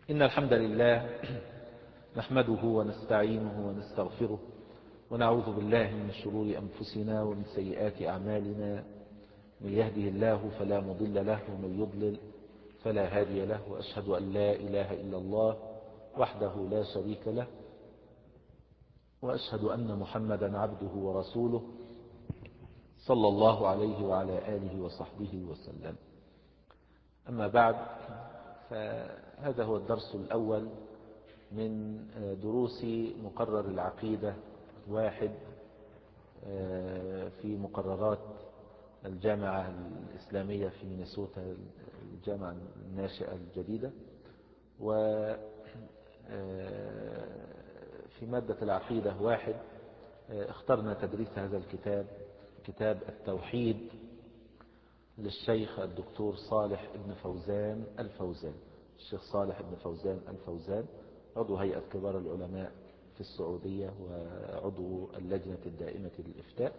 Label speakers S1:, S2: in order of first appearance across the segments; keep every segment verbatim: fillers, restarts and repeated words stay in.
S1: إن الحمد لله نحمده ونستعينه ونستغفره ونعوذ بالله من شرور أنفسنا ومن سيئات أعمالنا. من يهده الله فلا مضل له ومن يضلل فلا هادي له، وأشهد أن لا إله إلا الله وحده لا شريك له، وأشهد أن محمدا عبده ورسوله صلى الله عليه وعلى آله وصحبه وسلم. أما بعد، فهذا هو الدرس الأول من دروس مقرر العقيدة واحد في مقررات الجامعة الإسلامية في مينيسوتا، الجامعة الناشئة الجديدة. وفي مادة العقيدة واحد اخترنا تدريس هذا الكتاب، كتاب التوحيد للشيخ الدكتور صالح ابن فوزان الفوزان. الشيخ صالح ابن فوزان الفوزان عضو هيئة كبار العلماء في السعودية وعضو اللجنة الدائمة للإفتاء.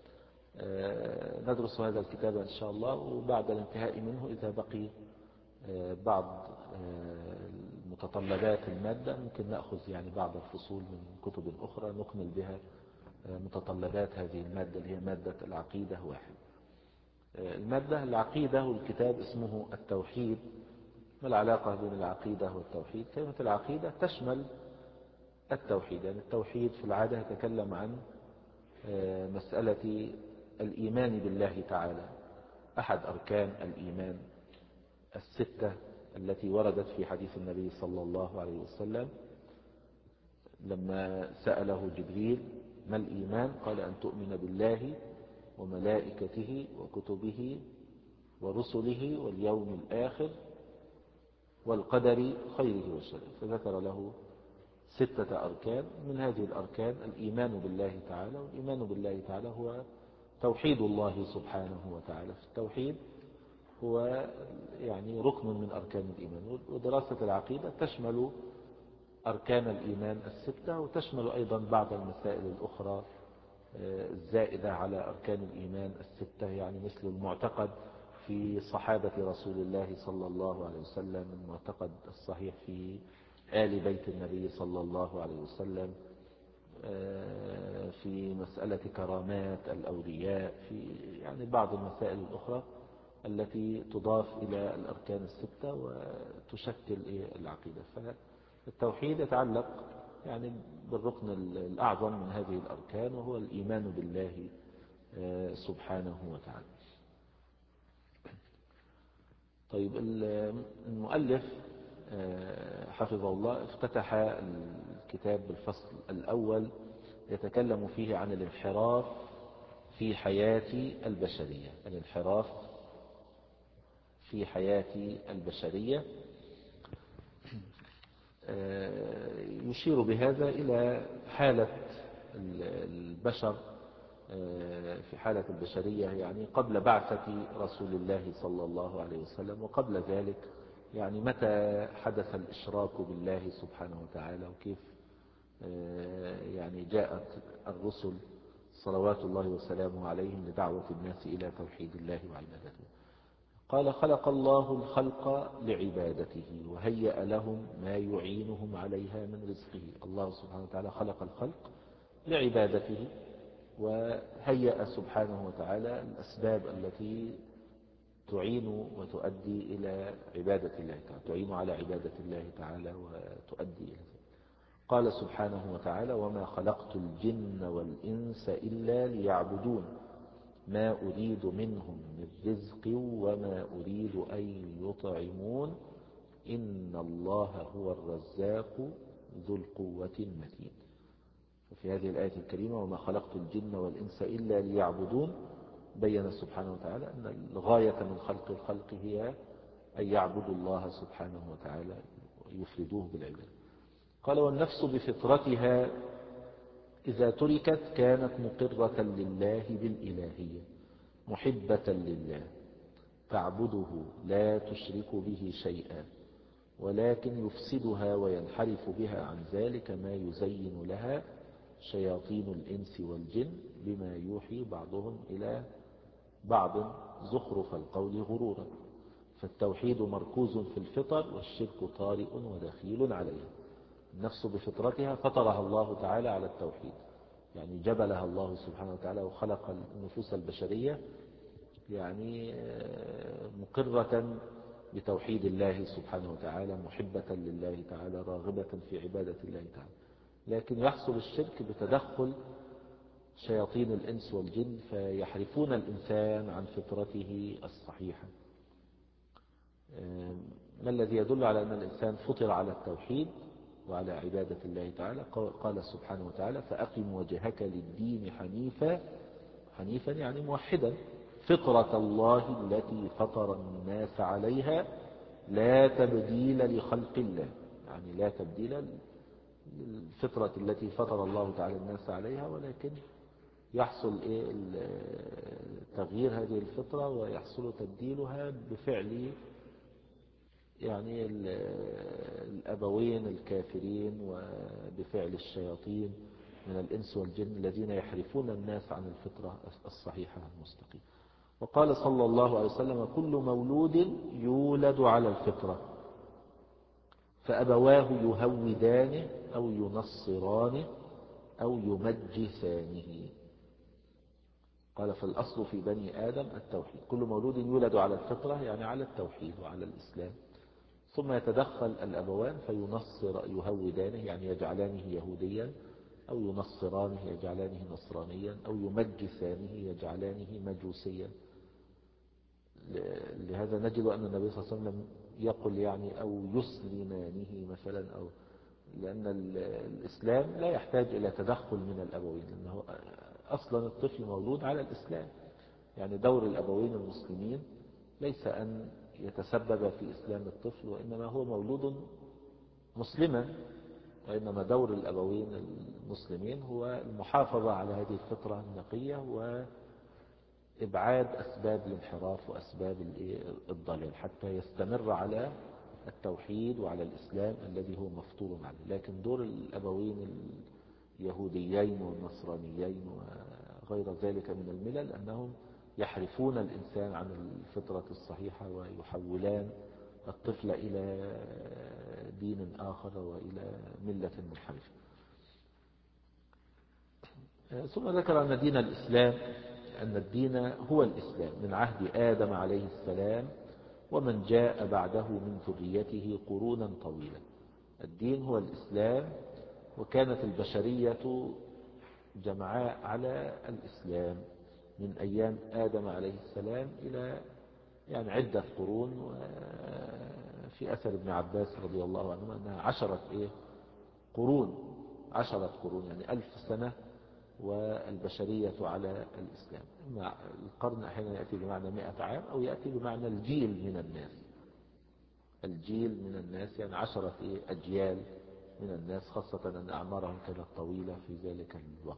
S1: ندرس هذا الكتاب إن شاء الله، وبعد الانتهاء منه إذا بقي بعض متطلبات المادة ممكن نأخذ يعني بعض الفصول من كتب أخرى نكمل بها متطلبات هذه المادة اللي هي مادة العقيدة واحد. المادة العقيدة والكتاب اسمه التوحيد. ما العلاقة بين العقيدة والتوحيد؟ كلمة العقيدة تشمل التوحيد، يعني التوحيد في العادة يتكلم عن مسألة الإيمان بالله تعالى، أحد أركان الإيمان الستة التي وردت في حديث النبي صلى الله عليه وسلم لما سأله جبريل ما الإيمان؟ قال أن تؤمن بالله وملائكته وكتبه ورسله واليوم الآخر والقدر خيره وشره. فذكر له ستة أركان. من هذه الأركان الإيمان بالله تعالى، والإيمان بالله تعالى هو توحيد الله سبحانه وتعالى. في التوحيد هو يعني ركن من أركان الإيمان. ودراسة العقيدة تشمل أركان الإيمان الستة، وتشمل أيضا بعض المسائل الأخرى الزائدة على أركان الإيمان الستة، يعني مثل المعتقد في صحابة رسول الله صلى الله عليه وسلم، المعتقد الصحيح في آل بيت النبي صلى الله عليه وسلم، في مسألة كرامات الأولياء، في يعني بعض المسائل الأخرى التي تضاف إلى الأركان الستة وتشكل العقيدة. فالتوحيد يتعلق يعني بالركن الأعظم من هذه الأركان، وهو الإيمان بالله سبحانه وتعالى. طيب، المؤلف حفظه الله افتتح الكتاب بالفصل الأول يتكلم فيه عن الانحراف في حياة البشرية. الانحراف في حياة البشرية يشير بهذا إلى حالة البشر في حالة البشرية، يعني قبل بعثة رسول الله صلى الله عليه وسلم وقبل ذلك، يعني متى حدث الإشراك بالله سبحانه وتعالى، وكيف يعني جاءت الرسل صلوات الله وسلامه عليهم لدعوة الناس إلى توحيد الله وعبادته. قال خلق الله الخلق لعبادته وهيأ لهم ما يعينهم عليها من رزقه. الله سبحانه وتعالى خلق الخلق لعبادته، وهيأ سبحانه وتعالى الأسباب التي تعين وتؤدي إلى عبادة الله تعالى، تعين على عبادة الله تعالى وتؤدي إلى ذلك. قال سبحانه وتعالى وما خلقت الجن والإنس إلا ليعبدون ما أريد منهم من رزق وما أريد أن يطعمون إن الله هو الرزاق ذو القوة المتين. في هذه الآية الكريمة وما خلقت الجن والإنس إلا ليعبدون بين سبحانه وتعالى أن الغاية من خلق الخلق هي أن يعبدوا الله سبحانه وتعالى ويفردوه بالعبادة. قال والنفس بفطرتها إذا تركت كانت مقرة لله بالإلهية محبة لله تعبده لا تشرك به شيئا، ولكن يفسدها وينحرف بها عن ذلك ما يزين لها شياطين الإنس والجن بما يوحي بعضهم إلى بعض زخرف القول غرورا. فالتوحيد مركوز في الفطر والشرك طارئ ودخيل عليها. النفس بفطرتها فطرها الله تعالى على التوحيد، يعني جبلها الله سبحانه وتعالى وخلق النفوس البشرية يعني مقرة بتوحيد الله سبحانه وتعالى، محبة لله تعالى، راغبة في عبادة الله تعالى. لكن يحصل الشرك بتدخل شياطين الإنس والجن فيحرفون الإنسان عن فطرته الصحيحة. ما الذي يدل على أن الإنسان فطر على التوحيد وعلى عبادة الله تعالى؟ قال سبحانه وتعالى: فأقم وجهك للدين حنيفا، حنيفا يعني موحدا، فطرة الله التي فطر الناس عليها لا تبديل لخلق الله، يعني لا تبديل للفطرة التي فطر الله تعالى الناس عليها، ولكن يحصل إيه تغيير هذه الفطرة ويحصل تبديلها بفعل يعني الأبوين الكافرين وبفعل الشياطين من الإنس والجن الذين يحرفون الناس عن الفطرة الصحيحة المستقيمة. وقال صلى الله عليه وسلم: كل مولود يولد على الفطرة فأبواه يهودانه أو ينصرانه أو يمجسانه. قال: فالأصل في بني آدم التوحيد. كل مولود يولد على الفطرة يعني على التوحيد وعلى الإسلام، ثم يتدخل الأبوان فينصر يهودانه يعني يجعلانه يهوديا، أو ينصرانه يجعلانه نصرانيا، أو يمجسانه يجعلانه مجوسيا. لهذا نجد أن النبي صلى الله عليه وسلم يقول يعني أو يسلمانه مثلا، أو لأن الإسلام لا يحتاج إلى تدخل من الأبوين، لأنه أصلا الطفل مولود على الإسلام. يعني دور الأبوين المسلمين ليس أن يتسبب في إسلام الطفل، وإنما هو مولود مسلما، وإنما دور الأبوين المسلمين هو المحافظة على هذه الفطرة النقية وإبعاد أسباب الانحراف وأسباب الضلال حتى يستمر على التوحيد وعلى الإسلام الذي هو مفطور عليه. لكن دور الأبوين اليهوديين والنصرانيين وغير ذلك من الملل أنهم يحرفون الإنسان عن الفطرة الصحيحة ويحولان الطفل إلى دين آخر وإلى ملة منحرفة. ثم ذكر أن دين الإسلام أن الدين هو الإسلام من عهد آدم عليه السلام ومن جاء بعده من ذريته قرونا طويلة. الدين هو الإسلام، وكانت البشرية جمعاء على الإسلام من أيام آدم عليه السلام إلى يعني عدة قرون. وفي أثر ابن عباس رضي الله عنه أنها عشرة إيه قرون عشرة قرون يعني ألف سنة والبشرية على الإسلام. القرن أحيانا يأتي بمعنى مئة عام أو يأتي بمعنى الجيل من الناس، الجيل من الناس يعني عشرة إيه أجيال من الناس، خاصة أن أعمارهم كانت طويلة في ذلك الوقت.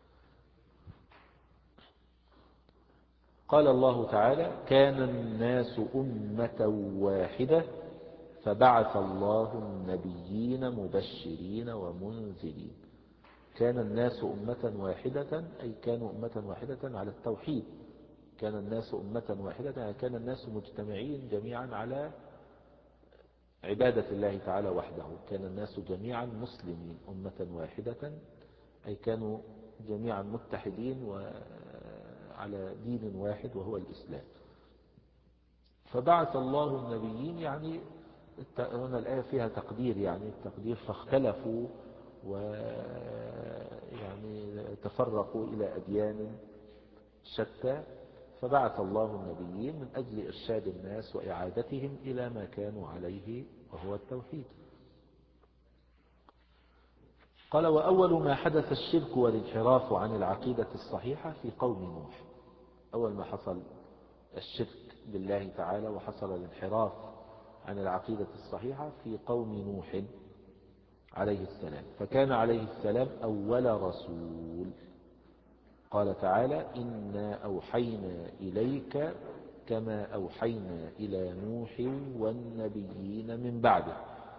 S1: قال الله تعالى: كان الناس أمة واحدة فبعث الله النبيين مبشرين ومنذرين. كان الناس أمة واحدة أي كانوا أمة واحدة على التوحيد. كان الناس أمة واحدة أي كان الناس مجتمعين جميعا على عبادة الله تعالى وحده. كان الناس جميعا مسلمين. أمة واحدة أي كانوا جميعا متحدين وعلى دين واحد وهو الإسلام. فبعث الله النبيين يعني هنا الآية فيها تقدير، يعني التقدير فاختلفوا ويعني تفرقوا إلى أديان شتى، فبعث الله النبيين من أجل إرشاد الناس وإعادتهم إلى ما كانوا عليه وهو التوحيد. قال: وأول ما حدث الشرك والانحراف عن العقيدة الصحيحة في قوم نوح. أول ما حصل الشرك بالله تعالى وحصل الانحراف عن العقيدة الصحيحة في قوم نوح عليه السلام، فكان عليه السلام أول رسول. قال تعالى: إنا أوحينا إليك كما أوحينا إلى نوح والنبيين من بعده.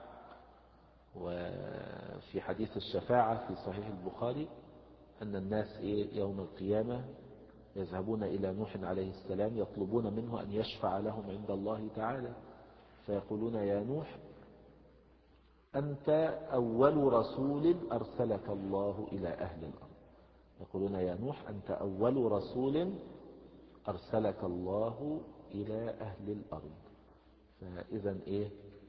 S1: وفي حديث الشفاعة في صحيح البخاري أن الناس يوم القيامة يذهبون إلى نوح عليه السلام يطلبون منه أن يشفع لهم عند الله تعالى، فيقولون يا نوح أنت أول رسول أرسلك الله إلى أهل الأرض. يقولون يا نوح أنت أول رسول أرسلك الله إلى أهل الأرض. فإذا إيه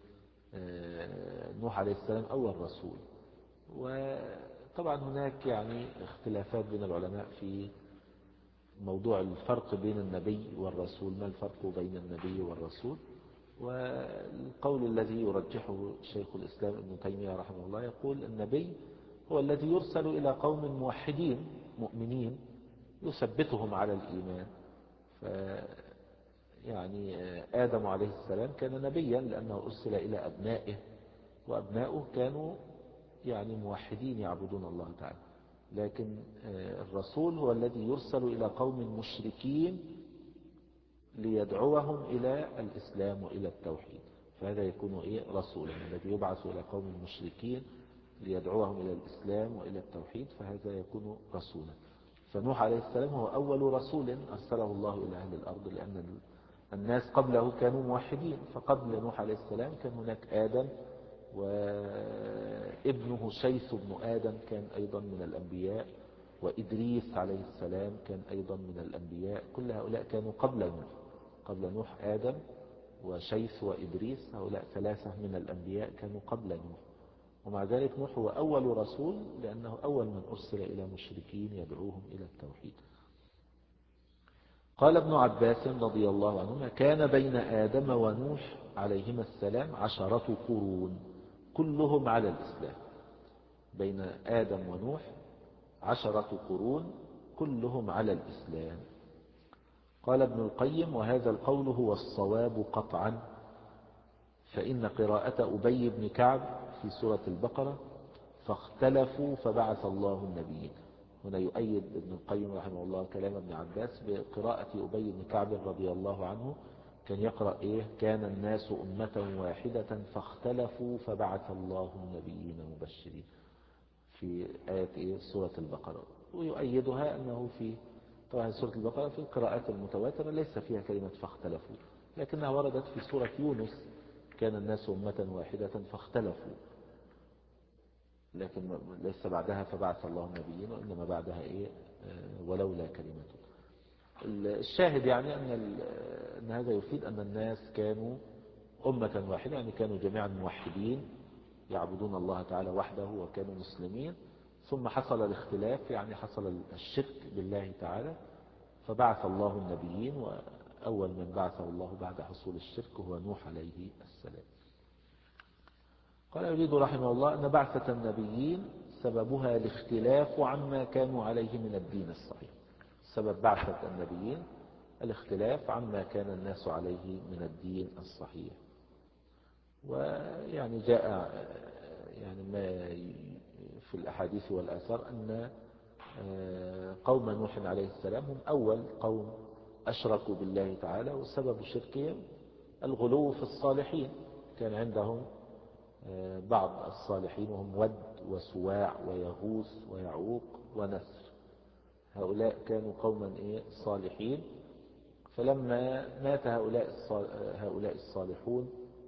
S1: آه نوح عليه السلام أول رسول. وطبعا هناك يعني اختلافات بين العلماء في موضوع الفرق بين النبي والرسول، ما الفرق بين النبي والرسول؟ والقول الذي يرجحه شيخ الإسلام ابن تيمية رحمه الله يقول النبي هو الذي يرسل إلى قوم موحدين مؤمنين يثبتهم على الإيمان. ف يعني آدم عليه السلام كان نبيا لأنه أرسل إلى أبنائه، وأبنائه كانوا يعني موحدين يعبدون الله تعالى. لكن الرسول هو الذي يرسل إلى قوم مشركين ليدعوهم إلى الإسلام وإلى التوحيد، فهذا يكون إيه رسولا. الذي يبعث إلى قوم مشركين ليدعوهم إلى الإسلام وإلى التوحيد فهذا يكون رسولا. فنوح عليه السلام هو أول رسول أرسله الله إلى أهل الأرض، لأن الناس قبله كانوا موحدين. فقبل نوح عليه السلام كان هناك آدم وابنه شيث بن آدم كان أيضا من الأنبياء، وإدريس عليه السلام كان أيضا من الأنبياء. كل هؤلاء كانوا قبل نوح. قبل نوح آدم وشيث وإدريس، هؤلاء ثلاثة من الأنبياء كانوا قبل نوح. ومع ذلك نوح هو أول رسول لأنه أول من أرسل إلى مشركين يدعوهم إلى التوحيد. قال ابن عباس رضي الله عنهما كان بين آدم ونوح عليهما السلام عشرة قرون كلهم على الإسلام. بين آدم ونوح عشرة قرون كلهم على الإسلام. قال ابن القيم وهذا القول هو الصواب قطعا، فإن قراءة أبي بن كعب في سورة البقرة فاختلفوا فبعث الله النبيين. هنا يؤيد ابن القيم رحمه الله كلام ابن عباس بقراءة أبي بن كعب رضي الله عنه، كان يقرأ إيه كان الناس أمة واحدة فاختلفوا فبعث الله النبيين مبشرين في آية إيه سورة البقرة. ويؤيدها أنه في طبعا سورة البقرة في القراءات المتواترة ليس فيها كلمة فاختلفوا، لكنها وردت في سورة يونس كان الناس أمة واحدة فاختلفوا، لكن ليس بعدها فبعث الله النبيين، وإنما بعدها إيه ولولا كلمة. الشاهد يعني أن, أن هذا يفيد أن الناس كانوا أمة واحدة، يعني كانوا جميعا موحدين يعبدون الله تعالى وحده وكانوا مسلمين. ثم حصل الاختلاف، يعني حصل الشرك بالله تعالى فبعث الله النبيين، وأول من بعثه الله بعد حصول الشرك هو نوح عليه السلام. قال يريد رحمه الله أن بعثة النبيين سببها الاختلاف عما كانوا عليه من الدين الصحيح. سبب بعثة النبيين الاختلاف عما كان الناس عليه من الدين الصحيح. ويعني جاء يعني ما في الأحاديث والآثار أن قوم نوح عليه السلام هم أول قوم أشركوا بالله تعالى، وسبب شركهم الغلو في الصالحين. كان عندهم بعض الصالحين وهم ود وسواع ويغوث ويعوق ونسر، هؤلاء كانوا قوما إيه صالحين. فلما مات هؤلاء هؤلاء الصالحون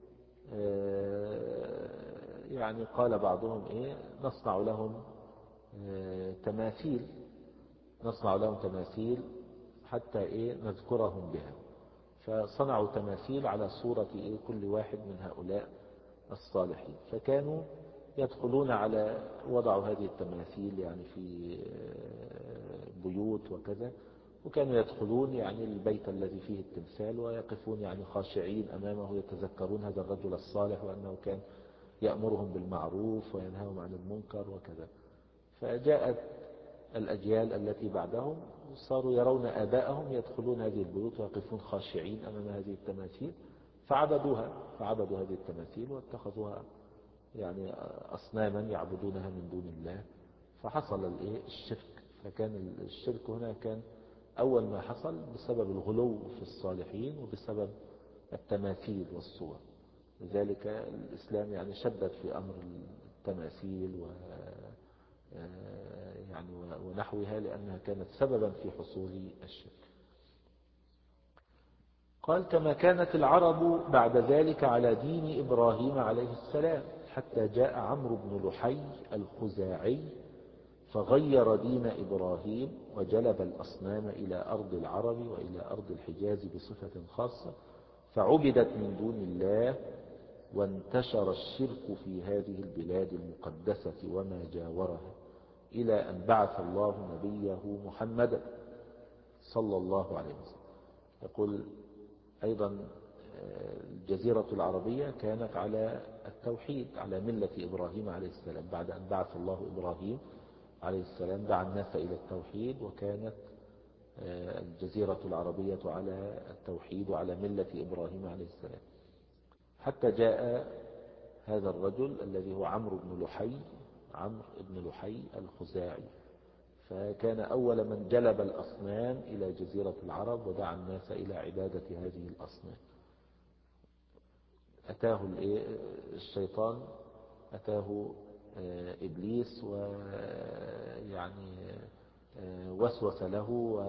S1: يعني قال بعضهم إيه نصنع لهم تماثيل نصنع لهم تماثيل حتى إيه نذكرهم بها. فصنعوا تماثيل على صورة إيه كل واحد من هؤلاء الصالحين. فكانوا يدخلون على وضعوا هذه التماثيل يعني في بيوت وكذا، وكانوا يدخلون يعني البيت الذي فيه التمثال ويقفون يعني خاشعين أمامه يتذكرون هذا الرجل الصالح وأنه كان يأمرهم بالمعروف وينهاهم عن المنكر وكذا. فجاءت الأجيال التي بعدهم صاروا يرون آباءهم يدخلون هذه البيوت ويقفون خاشعين أمام هذه التماثيل، فعبدوها فعبدوا هذه التماثيل واتخذوها يعني أصناما يعبدونها من دون الله، فحصل الشرك. فكان الشرك هنا كان أول ما حصل بسبب الغلو في الصالحين وبسبب التماثيل والصور. لذلك الإسلام يعني شدد في أمر التماثيل و يعني ونحوها، لأنها كانت سببا في حصول الشرك. قال كما كانت العرب بعد ذلك على دين إبراهيم عليه السلام، حتى جاء عمرو بن لحي الخزاعي فغير دين إبراهيم وجلب الأصنام إلى أرض العرب وإلى أرض الحجاز بصفة خاصة، فعبدت من دون الله، وانتشر الشرك في هذه البلاد المقدسة وما جاورها، إلى أن بعث الله نبيه محمدا صلى الله عليه وسلم. يقول أيضا الجزيرة العربية كانت على التوحيد، على ملة إبراهيم عليه السلام. بعد أن بعث الله إبراهيم عليه السلام دعا الناس إلى التوحيد، وكانت الجزيرة العربية على التوحيد وعلى ملة إبراهيم عليه السلام، حتى جاء هذا الرجل الذي هو عمرو بن لحي عمرو بن لحي الخزاعي، فكان أول من جلب الأصنام إلى جزيرة العرب ودعا الناس إلى عبادة هذه الأصنام. أتاه الشيطان، أتاه إبليس ويعني وسوس له،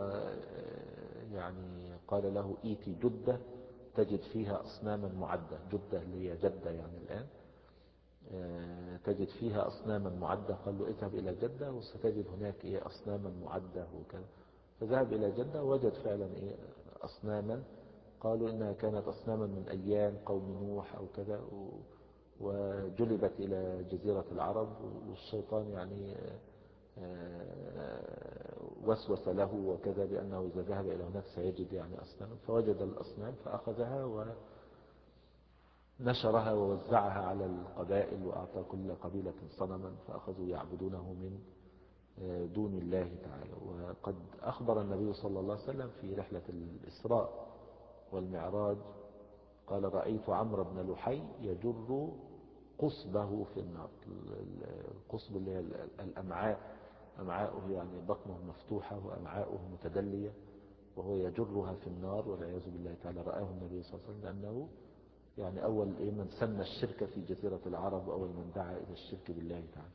S1: ويعني قال له إيتي جدة تجد فيها أصناما معدة. جدة اللي هي جدة يعني الآن، تجد فيها أصناما معدة. قال له اذهب إلى جدة وستجد هناك إيه أصناما معدة وكذا. فذهب إلى جدة ووجد فعلا إيه أصناما، قالوا إنها كانت أصناما من أيام قوم نوح أو كذا، وجلبت إلى جزيرة العرب. والشيطان يعني وسوس له وكذا بأنه إذا ذهب إلى هناك سيجد يعني أصناما، فوجد الأصنام فأخذها ونشرها ووزعها على القبائل، وأعطى كل قبيلة صنما فأخذوا يعبدونه من دون الله تعالى. وقد أخبر النبي صلى الله عليه وسلم في رحلة الإسراء والمعراج قال رأيت عمرو بن لحي يجر قصبه في النار. القصب اللي هي الأمعاء، أمعاؤه يعني بطنه مفتوحة وأمعاؤه متدلية، وهو يجرها في النار والعياذ بالله تعالى. رآه النبي صلى الله عليه وسلم لأنه يعني أول من سن الشرك في جزيرة العرب، وأول من دعا إلى الشرك بالله تعالى.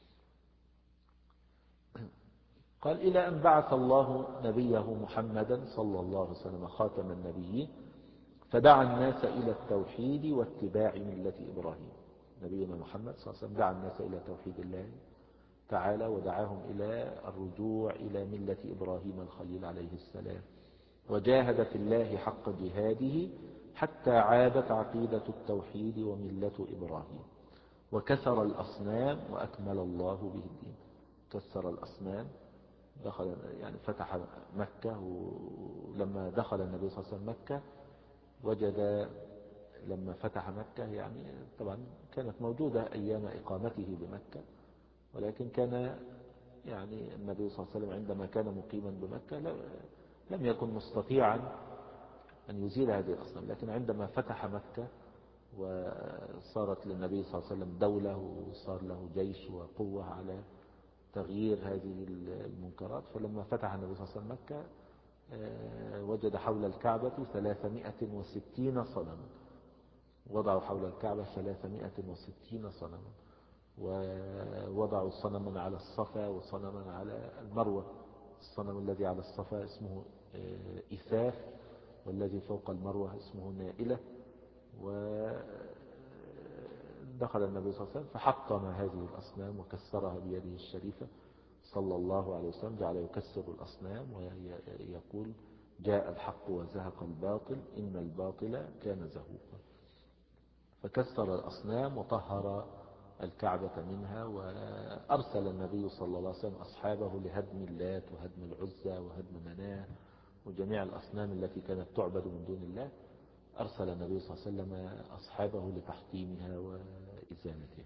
S1: قال إلى أن بعث الله نبيه محمدا صلى الله عليه وسلم خاتم النبيين، فدعا الناس إلى التوحيد واتباع ملة إبراهيم. نبينا محمد صلى الله عليه وسلم دعا الناس إلى توحيد الله تعالى، ودعاهم إلى الرجوع إلى ملة إبراهيم الخليل عليه السلام، وجاهد في الله حق جهاده حتى عادت عقيدة التوحيد وملة إبراهيم، وكسر الأصنام وأكمل الله به الدين. كسر الأصنام، دخل يعني فتح مكة، ولما دخل النبي صلى الله عليه وسلم مكة وجد لما فتح مكة يعني طبعا كانت موجودة أيام إقامته بمكة، ولكن كان يعني النبي صلى الله عليه وسلم عندما كان مقيما بمكة لم يكن مستطيعا أن يزيل هذه الأصنام. لكن عندما فتح مكة وصارت للنبي صلى الله عليه وسلم دولة وصار له جيش وقوة على تغيير هذه المنكرات، فلما فتح النبي صلى الله عليه وسلم مكة وجد حول الكعبة ثلاثمائة وستين صنما. وضعوا حول الكعبة ثلاثمائة وستين صنما، ووضعوا صنما على الصفا وصنما على المروة. الصنم الذي على الصفا اسمه إثاف، والذي فوق المروة اسمه نائلة. ودخل النبي صلى الله عليه وسلم فحطم هذه الأصنام وكسرها بيده الشريفة صلى الله عليه وسلم، جعل يكسر الأصنام ويقول جاء الحق وزهق الباطل إن الباطل كان زهوقا. فكسر الأصنام وطهر الكعبة منها، وأرسل النبي صلى الله عليه وسلم أصحابه لهدم اللات وهدم العزى وهدم مناه وجميع الأصنام التي كانت تعبد من دون الله. أرسل النبي صلى الله عليه وسلم أصحابه لتحطيمها وإزالتها.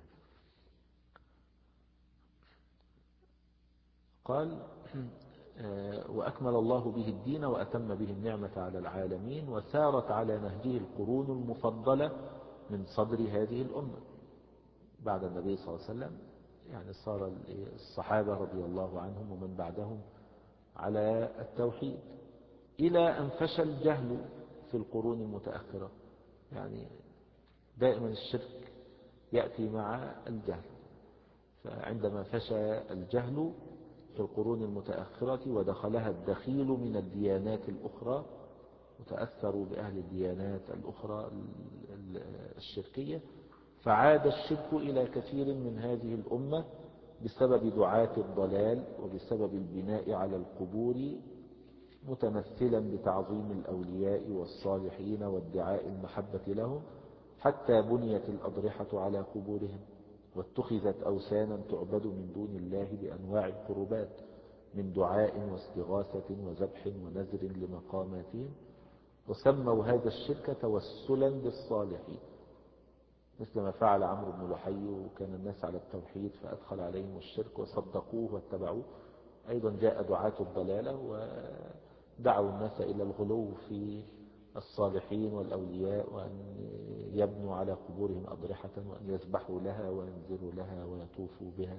S1: قال وأكمل الله به الدين وأتم به النعمة على العالمين، وسارت على نهجه القرون المفضلة من صدر هذه الأمة بعد النبي صلى الله عليه وسلم. يعني صار الصحابة رضي الله عنهم ومن بعدهم على التوحيد، إلى أن فشى الجهل في القرون المتأخرة. يعني دائما الشرك يأتي مع الجهل، فعندما فشى الجهل في القرون المتأخرة ودخلها الدخيل من الديانات الأخرى، وتأثروا بأهل الديانات الأخرى الشركية، فعاد الشرك إلى كثير من هذه الأمة بسبب دعاة الضلال وبسبب البناء على القبور متمثلا بتعظيم الأولياء والصالحين وادعاء المحبة لهم، حتى بنيت الأضرحة على قبورهم واتخذت أوثانا تعبد من دون الله بأنواع القربات من دعاء واستغاثة وذبح ونذر لمقاماتهم، وسموا هذا الشرك توسلا بالصالحين، مثل ما فعل عمرو بن لحي، وكان الناس على التوحيد فأدخل عليهم الشرك وصدقوه واتبعوه. أيضا جاء دعاة الضلالة ودعوا الناس إلى الغلو في الصالحين والأولياء، وأن يبنوا على قبورهم أضرحة وأن يذبحوا لها وينذروا لها ويطوفوا بها،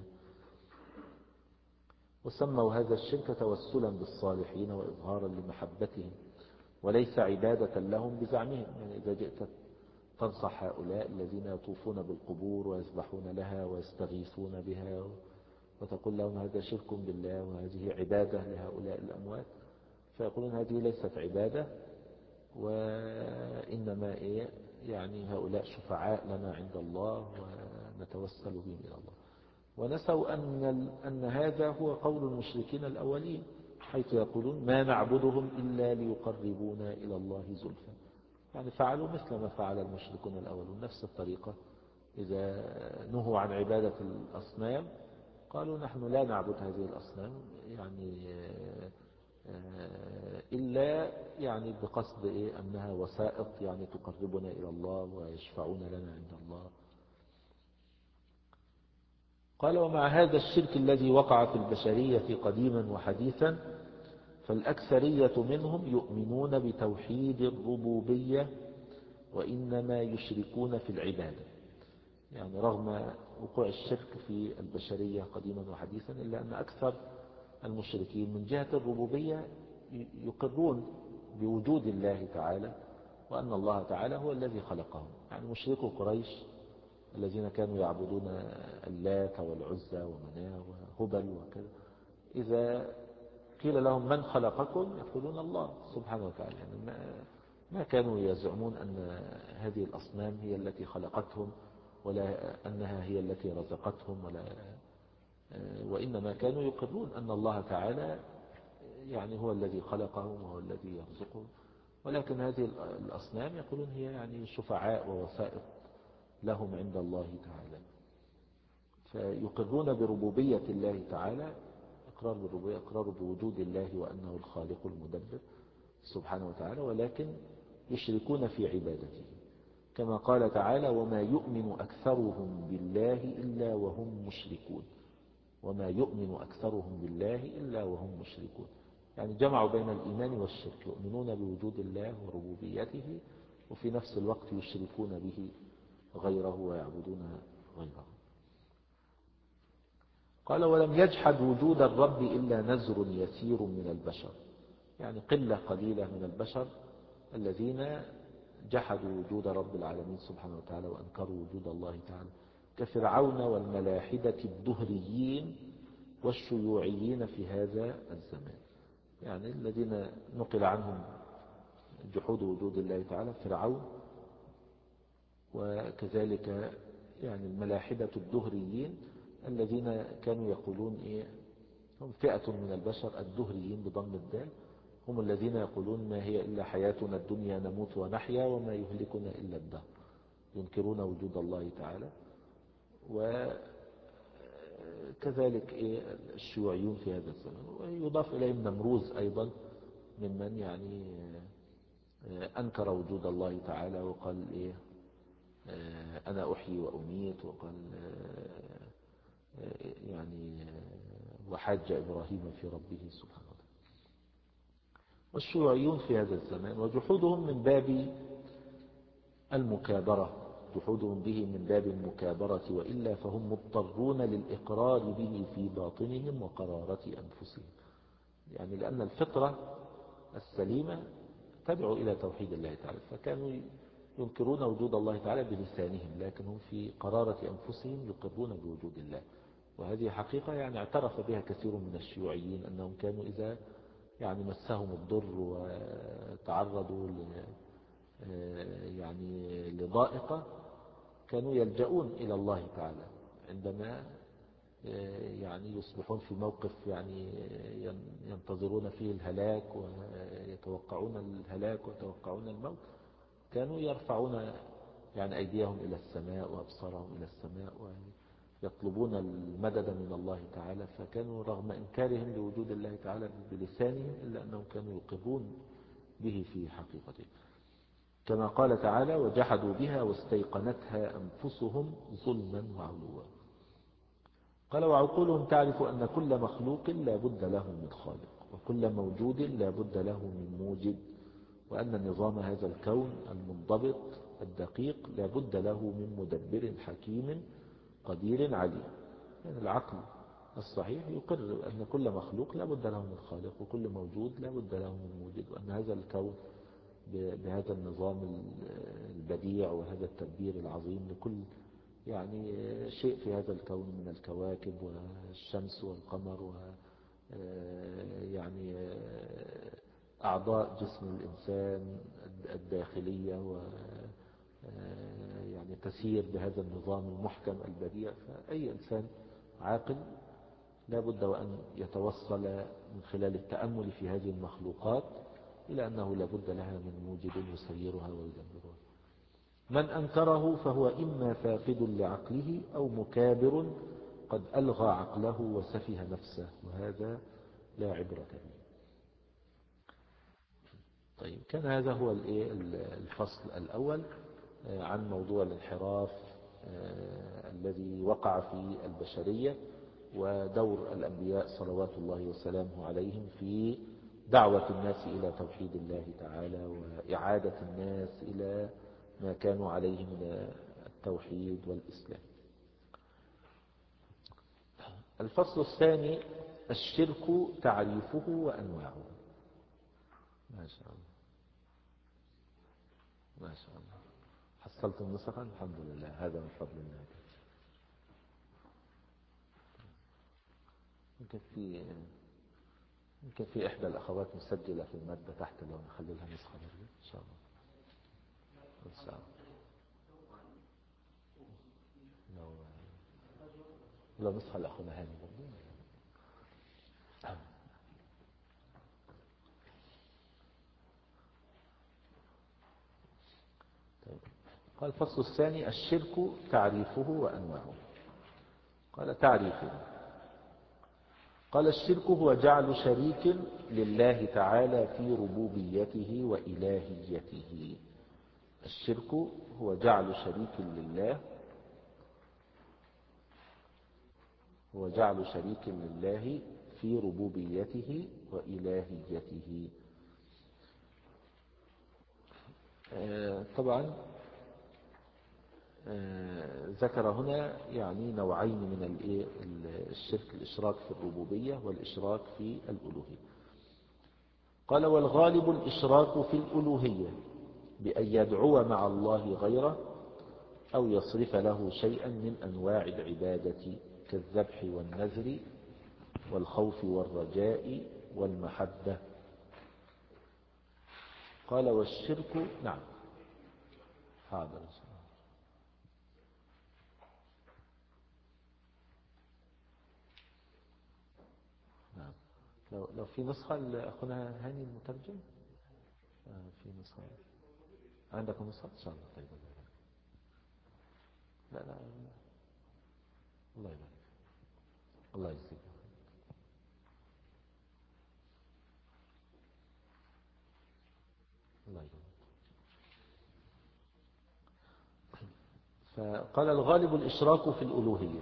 S1: وسموا هذا الشرك توسلا بالصالحين وإظهارا لمحبتهم وليس عبادة لهم بزعمهم. يعني إذا جئت تنصح هؤلاء الذين يطوفون بالقبور ويذبحون لها ويستغيثون بها وتقول لهم هذا شرك بالله وهذه عبادة لهؤلاء الأموات، فيقولون هذه ليست عبادة، وإنما إيه يعني هؤلاء شفعاء لنا عند الله ونتوسل بهم إلى الله. ونسوا أن, أن هذا هو قول المشركين الأولين، حيث يقولون ما نعبدهم إلا ليقربونا إلى الله زلفى. يعني فعلوا مثل ما فعل المشركون الأولون، نفس الطريقة. إذا نهوا عن عبادة الأصنام قالوا نحن لا نعبد هذه الأصنام يعني إلا يعني بقصد إيه أنها وسائط يعني تقربنا إلى الله ويشفعون لنا عند الله. قال ومع هذا الشرك الذي وقع في البشرية قديما وحديثا، فالأكثرية منهم يؤمنون بتوحيد الربوبية وإنما يشركون في العبادة. يعني رغم وقوع الشرك في البشرية قديما وحديثا إلا أن أكثر المشركين من جهة الربوبية يقرون بوجود الله تعالى وأن الله تعالى هو الذي خلقهم. يعني مشركو قريش الذين كانوا يعبدون اللات والعزى ومناه وهبل وكذا، إذا قيل لهم من خلقكم يقولون الله سبحانه وتعالى. يعني ما كانوا يزعمون أن هذه الأصنام هي التي خلقتهم ولا أنها هي التي رزقتهم، ولا وإنما كانوا يقرون أن الله تعالى يعني هو الذي خلقهم وهو الذي يرزقهم، ولكن هذه الأصنام يقولون هي يعني شفعاء ووسائط لهم عند الله تعالى. فيقرون بربوبية الله تعالى، إقرار بالربوبية، إقرار بوجود الله وأنه الخالق المدبر سبحانه وتعالى، ولكن يشركون في عبادته، كما قال تعالى وما يؤمن أكثرهم بالله إلا وهم مشركون. وما يؤمن أكثرهم بالله إلا وهم مشركون، يعني جمعوا بين الإيمان والشرك، يؤمنون بوجود الله وربوبيته وفي نفس الوقت يشركون به غيره ويعبدون غيره. قال ولم يجحد وجود الرب إلا نزر يسير من البشر، يعني قلة قليلة من البشر الذين جحدوا وجود رب العالمين سبحانه وتعالى وأنكروا وجود الله تعالى، كفرعون والملاحدة الدهريين والشيوعيين في هذا الزمان. يعني الذين نقل عنهم جحود وجود الله تعالى فرعون، وكذلك يعني الملاحدة الدهريين الذين كانوا يقولون إيه، هم فئة من البشر الدهريين بضم الدال، هم الذين يقولون ما هي إلا حياتنا الدنيا نموت ونحيا وما يهلكنا إلا الدهر، ينكرون وجود الله تعالى. وكذلك إيه الشيوعيون في هذا الزمن، ويضاف إليهم نمروز أيضا ممن يعني أنكر وجود الله تعالى وقال إيه أنا أحيي وأميت، وقال يعني وحاج إبراهيم في ربه سبحانه وتعالى. والشيوعيون في هذا الزمان وجحودهم من باب المكابرة، جحودهم به من باب المكابرة، وإلا فهم مضطرون للإقرار به في باطنهم وقرارة أنفسهم. يعني لأن الفطرة السليمة تدعو إلى توحيد الله تعالى، فكانوا ينكرون وجود الله تعالى بلسانهم، لكن هم في قرارة أنفسهم يقرون بوجود الله. وهذه حقيقة يعني اعترف بها كثير من الشيوعيين أنهم كانوا إذا يعني مسهم الضر وتعرضوا ل يعني لضائقة كانوا يلجؤون إلى الله تعالى عندما يعني يصبحون في موقف يعني ينتظرون فيه الهلاك ويتوقعون الهلاك ويتوقعون الموت. كانوا يرفعون يعني أيديهم إلى السماء وأبصارهم إلى السماء ويطلبون المدد من الله تعالى. فكانوا رغم إنكارهم لوجود الله تعالى بلسانهم إلا أنهم كانوا يقرون به في حقيقته، كما قال تعالى: وجحدوا بها واستيقنتها أنفسهم ظلما وعلوا. قال: وعقولهم تعرف أن كل مخلوق لا بد له من خالق، وكل موجود لا بد له من موجد، وأن نظام هذا الكون المنضبط الدقيق لا بد له من مدبر حكيم قدير عليم. يعني العقل الصحيح يقر أن كل مخلوق لا بد له من خالق، وكل موجود لا بد له من موجد، وأن هذا الكون بهذا النظام البديع وهذا التدبير العظيم لكل يعني شيء في هذا الكون من الكواكب والشمس والقمر و يعني أعضاء جسم الإنسان الداخلية و يعني تسير بهذا النظام المحكم البديع. فأي إنسان عاقل لا بد وأن يتوصل من خلال التأمل في هذه المخلوقات إلى أنه لا بد لها من موجد يسيرها ويدبرها. من أنكره فهو إما فاقد لعقله أو مكابر قد ألغى عقله وسفه نفسه، وهذا لا عبرة به. طيب، كان هذا هو الفصل الأول عن موضوع الانحراف الذي وقع في البشرية، ودور الأنبياء صلوات الله وسلامه عليهم في دعوة الناس إلى توحيد الله تعالى وإعادة الناس إلى ما كانوا عليه من التوحيد والإسلام. الفصل الثاني: الشرك تعريفه وأنواعه. ما شاء الله ما شاء الله، حصلت النسخة الحمد لله، هذا من فضل الله. يمكن في يمكن في إحدى الأخوات مسجلة في المادة تحت، لو نخلي لها نسخة إن شاء الله. إن شاء الله لو لو نسخة لأخونا هاني برضو. طيب. قال: الفصل الثاني: الشرك تعريفه وأنواعه. قال: تعريفه. قال: الشرك هو جعل شريك لله تعالى في ربوبيته وإلهيته. الشرك هو جعل شريك لله هو جعل شريك لله في ربوبيته وإلهيته. آه طبعا آه ذكر هنا يعني نوعين من الشرك: الإشراك في الربوبية والإشراك في الألوهية. قال: والغالب الإشراك في الألوهية بأن يدعو مع الله غيره أو يصرف له شيئا من أنواع العبادة كالذبح والنذر والخوف والرجاء والمحبة. قال: والشرك. نعم، حاضر. نعم، لو لو في نسخة لأخونا هاني المترجم، في نسخة عندكم نسخة إن شاء الله. طيب، لا لا الله يبارك، الله يجزيك. الله يجزيك. فقال: الغالب الإشراك في الألوهية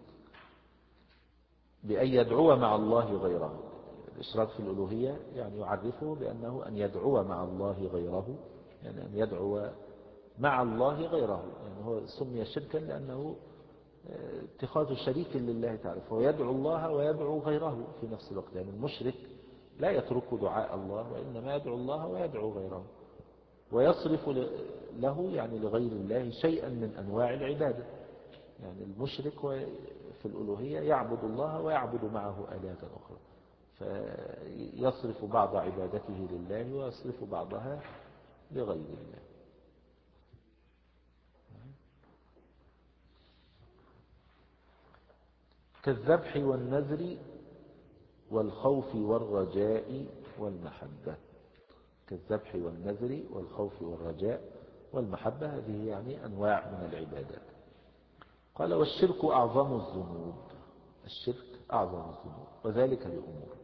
S1: بأن يدعو مع الله غيره. الإشراك في الألوهية يعني يعرفه بأنه أن يدعو مع الله غيره، يعني أن يدعو مع الله غيره. يعني هو سمي شركا لأنه اتخاذ شريك لله تعالى، فهو يدعو الله ويدعو غيره في نفس الوقت. يعني المشرك لا يترك دعاء الله، وإنما يدعو الله ويدعو غيره، ويصرف له يعني لغير الله شيئا من أنواع العبادة. يعني المشرك في الألوهية يعبد الله ويعبد معه آلهة أخرى، فيصرف بعض عبادته لله ويصرف بعضها لغير الله. كالذبح والنذر والخوف والرجاء والمحبة. كالذبح والنذر والخوف والرجاء والمحبة، هذه يعني أنواع من العبادات. قال والشرك أعظم الذنوب. الشرك أعظم الذنوب وذلك لأمور.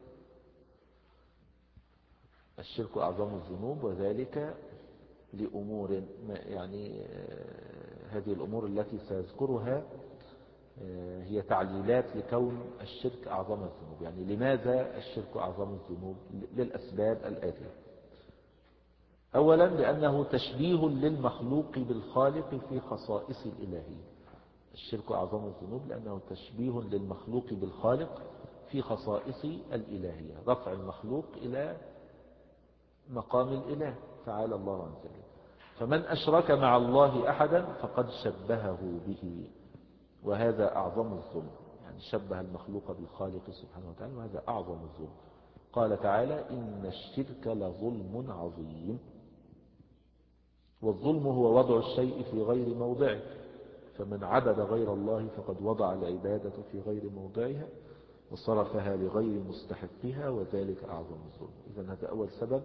S1: الشرك أعظم الذنوب وذلك لأمور، يعني هذه الأمور التي سيذكرها هي تعليلات لكون الشرك أعظم الذنوب. يعني لماذا الشرك أعظم الذنوب؟ للأسباب الآتية. أولا لأنه تشبيه للمخلوق بالخالق في خصائص الإلهية. الشرك أعظم الذنوب لأنه تشبيه للمخلوق بالخالق في خصائص الإلهية، رفع المخلوق إلى مقام الإله تعالى الله عن ذلك. فمن أشرك مع الله أحدا فقد شبهه به، وهذا أعظم الظلم. يعني شبه المخلوق بالخالق سبحانه وتعالى، وهذا أعظم الظلم. قال تعالى إن الشرك لظلم عظيم. والظلم هو وضع الشيء في غير موضعه، فمن عبد غير الله فقد وضع العبادة في غير موضعها وصرفها لغير مستحقها، وذلك أعظم الظلم. إذن هذا أول سبب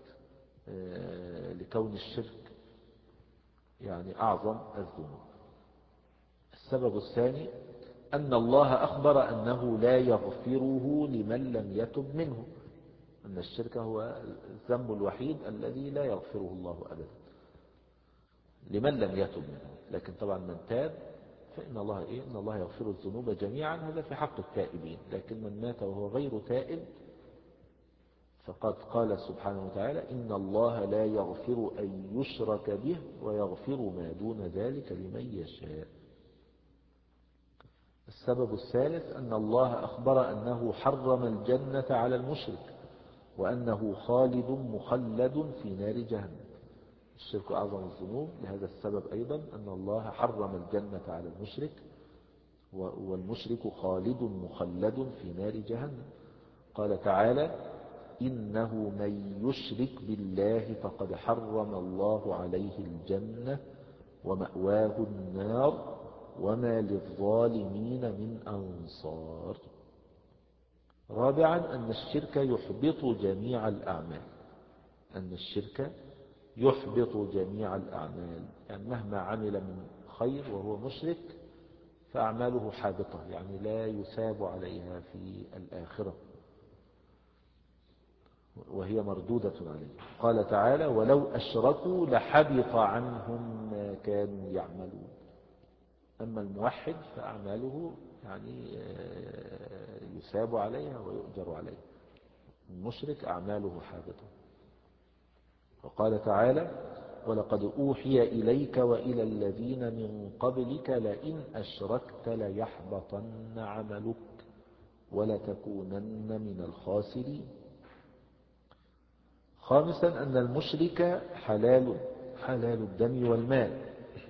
S1: لكون الشرك يعني أعظم الذنوب. السبب الثاني أن الله أخبر أنه لا يغفره لمن لم يتب منه، أن الشرك هو الذنب الوحيد الذي لا يغفره الله أبدا لمن لم يتب منه. لكن طبعا من تاب فإن الله إيه؟ إن الله يغفر الذنوب جميعا، هذا في حق التائبين. لكن من مات وهو غير تائب فقد قال سبحانه وتعالى إن الله لا يغفر أن يشرك به ويغفر ما دون ذلك لمن يشاء. السبب الثالث أن الله أخبر أنه حرم الجنة على المشرك وأنه خالد مخلد في نار جهنم. الشرك أعظم الذنوب لهذا السبب أيضا، أن الله حرم الجنة على المشرك والمشرك خالد مخلد في نار جهنم. قال تعالى إنه من يشرك بالله فقد حرم الله عليه الجنة ومأواه النار وما للظالمين من أنصار. رابعا أن الشرك يحبط جميع الأعمال. أن الشرك يحبط جميع الأعمال، يعني مهما عمل من خير وهو مشرك فأعماله حابطة، يعني لا يثاب عليها في الآخرة وهي مردودة عليه. قال تعالى ولو أشركوا لحبط عنهم ما كانوا يعملون. أما الموحد فأعماله يعني يثاب عليها ويؤجر عليها، المشرك أعماله حابطة. وقال تعالى ولقد أوحي إليك وإلى الذين من قبلك لئن أشركت ليحبطن عملك ولتكونن من الخاسرين. خامسا أن المشرك حلال حلال الدم والمال.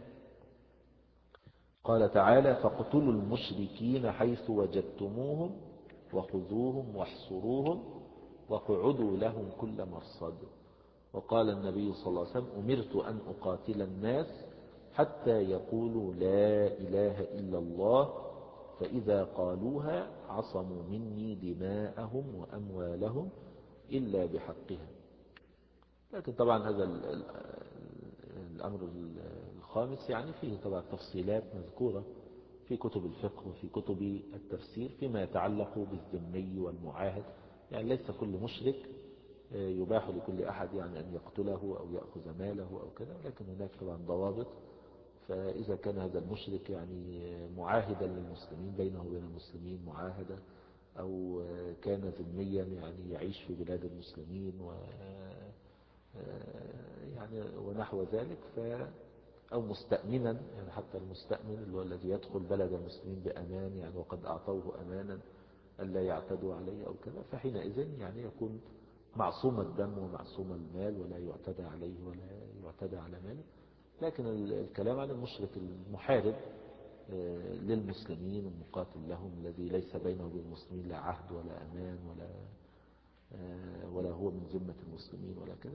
S1: قال تعالى فاقتلوا المشركين حيث وجدتموهم وخذوهم واحصروهم واقعدوا لهم كل مرصد. وقال النبي صلى الله عليه وسلم أمرت أن أقاتل الناس حتى يقولوا لا إله إلا الله فإذا قالوها عصموا مني دماءهم وأموالهم إلا بحقها. لكن طبعا هذا الأمر الخامس يعني فيه طبعا تفصيلات مذكورة في كتب الفقه وفي كتب التفسير فيما يتعلق بالذمي والمعاهد. يعني ليس كل مشرك يباح لكل أحد يعني أن يقتله أو يأخذ ماله أو كذا، لكن هناك طبعا ضوابط. فإذا كان هذا المشرك يعني معاهدا للمسلمين بينه وبين المسلمين معاهدة، أو كان ذميا يعني يعيش في بلاد المسلمين و يعني ونحو ذلك، ف أو مستأمنا، يعني حتى المستأمن اللي هو الذي يدخل بلد المسلمين بأمان يعني وقد أعطوه أمانا ألا يعتدوا عليه أو كذا، فحينئذ يعني يكون معصوم الدم ومعصوم المال ولا يعتدى عليه ولا يعتدى على ماله. لكن الكلام عن المشرك المحارب للمسلمين المقاتل لهم الذي ليس بينه وبين المسلمين لا عهد ولا أمان ولا ولا هو من ذمة المسلمين ولا كده.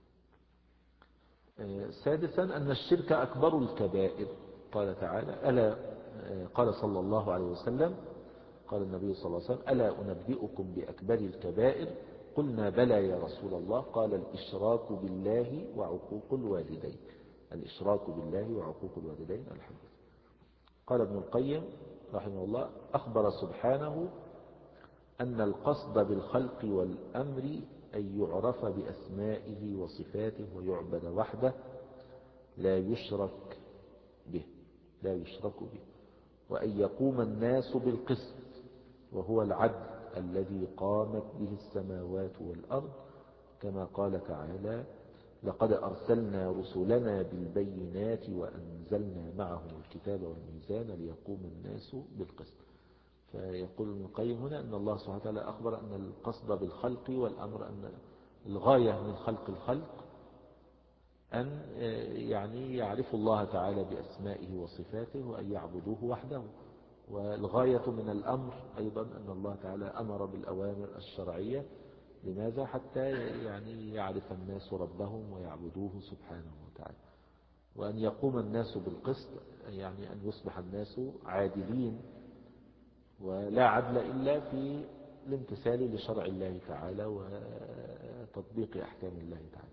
S1: سادسا أن الشرك أكبر الكبائر. قال تعالى ألا قال صلى الله عليه وسلم قال النبي صلى الله عليه وسلم ألا أنبئكم بأكبر الكبائر؟ قلنا بلى يا رسول الله. قال الإشراك بالله وعقوق الوالدين. الإشراك بالله وعقوق الوالدين الحديث. قال ابن القيم رحمه الله أخبر سبحانه أن القصد بالخلق والأمر أن يعرف بأسمائه وصفاته ويعبد وحده لا يشرك به لا يشرك به وأن يقوم الناس بالقسط وهو العدل الذي قامت به السماوات والأرض كما قال تعالى لقد أرسلنا رسلنا بالبينات وأنزلنا معهم الكتاب والميزان ليقوم الناس بالقسط. فيقول ابن القيم هنا أن الله سبحانه وتعالى أخبر أن القصد بالخلق والأمر أن الغاية من خلق الخلق أن يعني يعرفوا الله تعالى بأسمائه وصفاته وأن يعبدوه وحده. والغاية من الأمر أيضا أن الله تعالى أمر بالأوامر الشرعية. لماذا؟ حتى يعني يعرف الناس ربهم ويعبدوه سبحانه وتعالى. وأن يقوم الناس بالقسط يعني أن يصبح الناس عادلين ولا عدل إلا في الامتثال لشرع الله تعالى وتطبيق أحكام الله تعالى.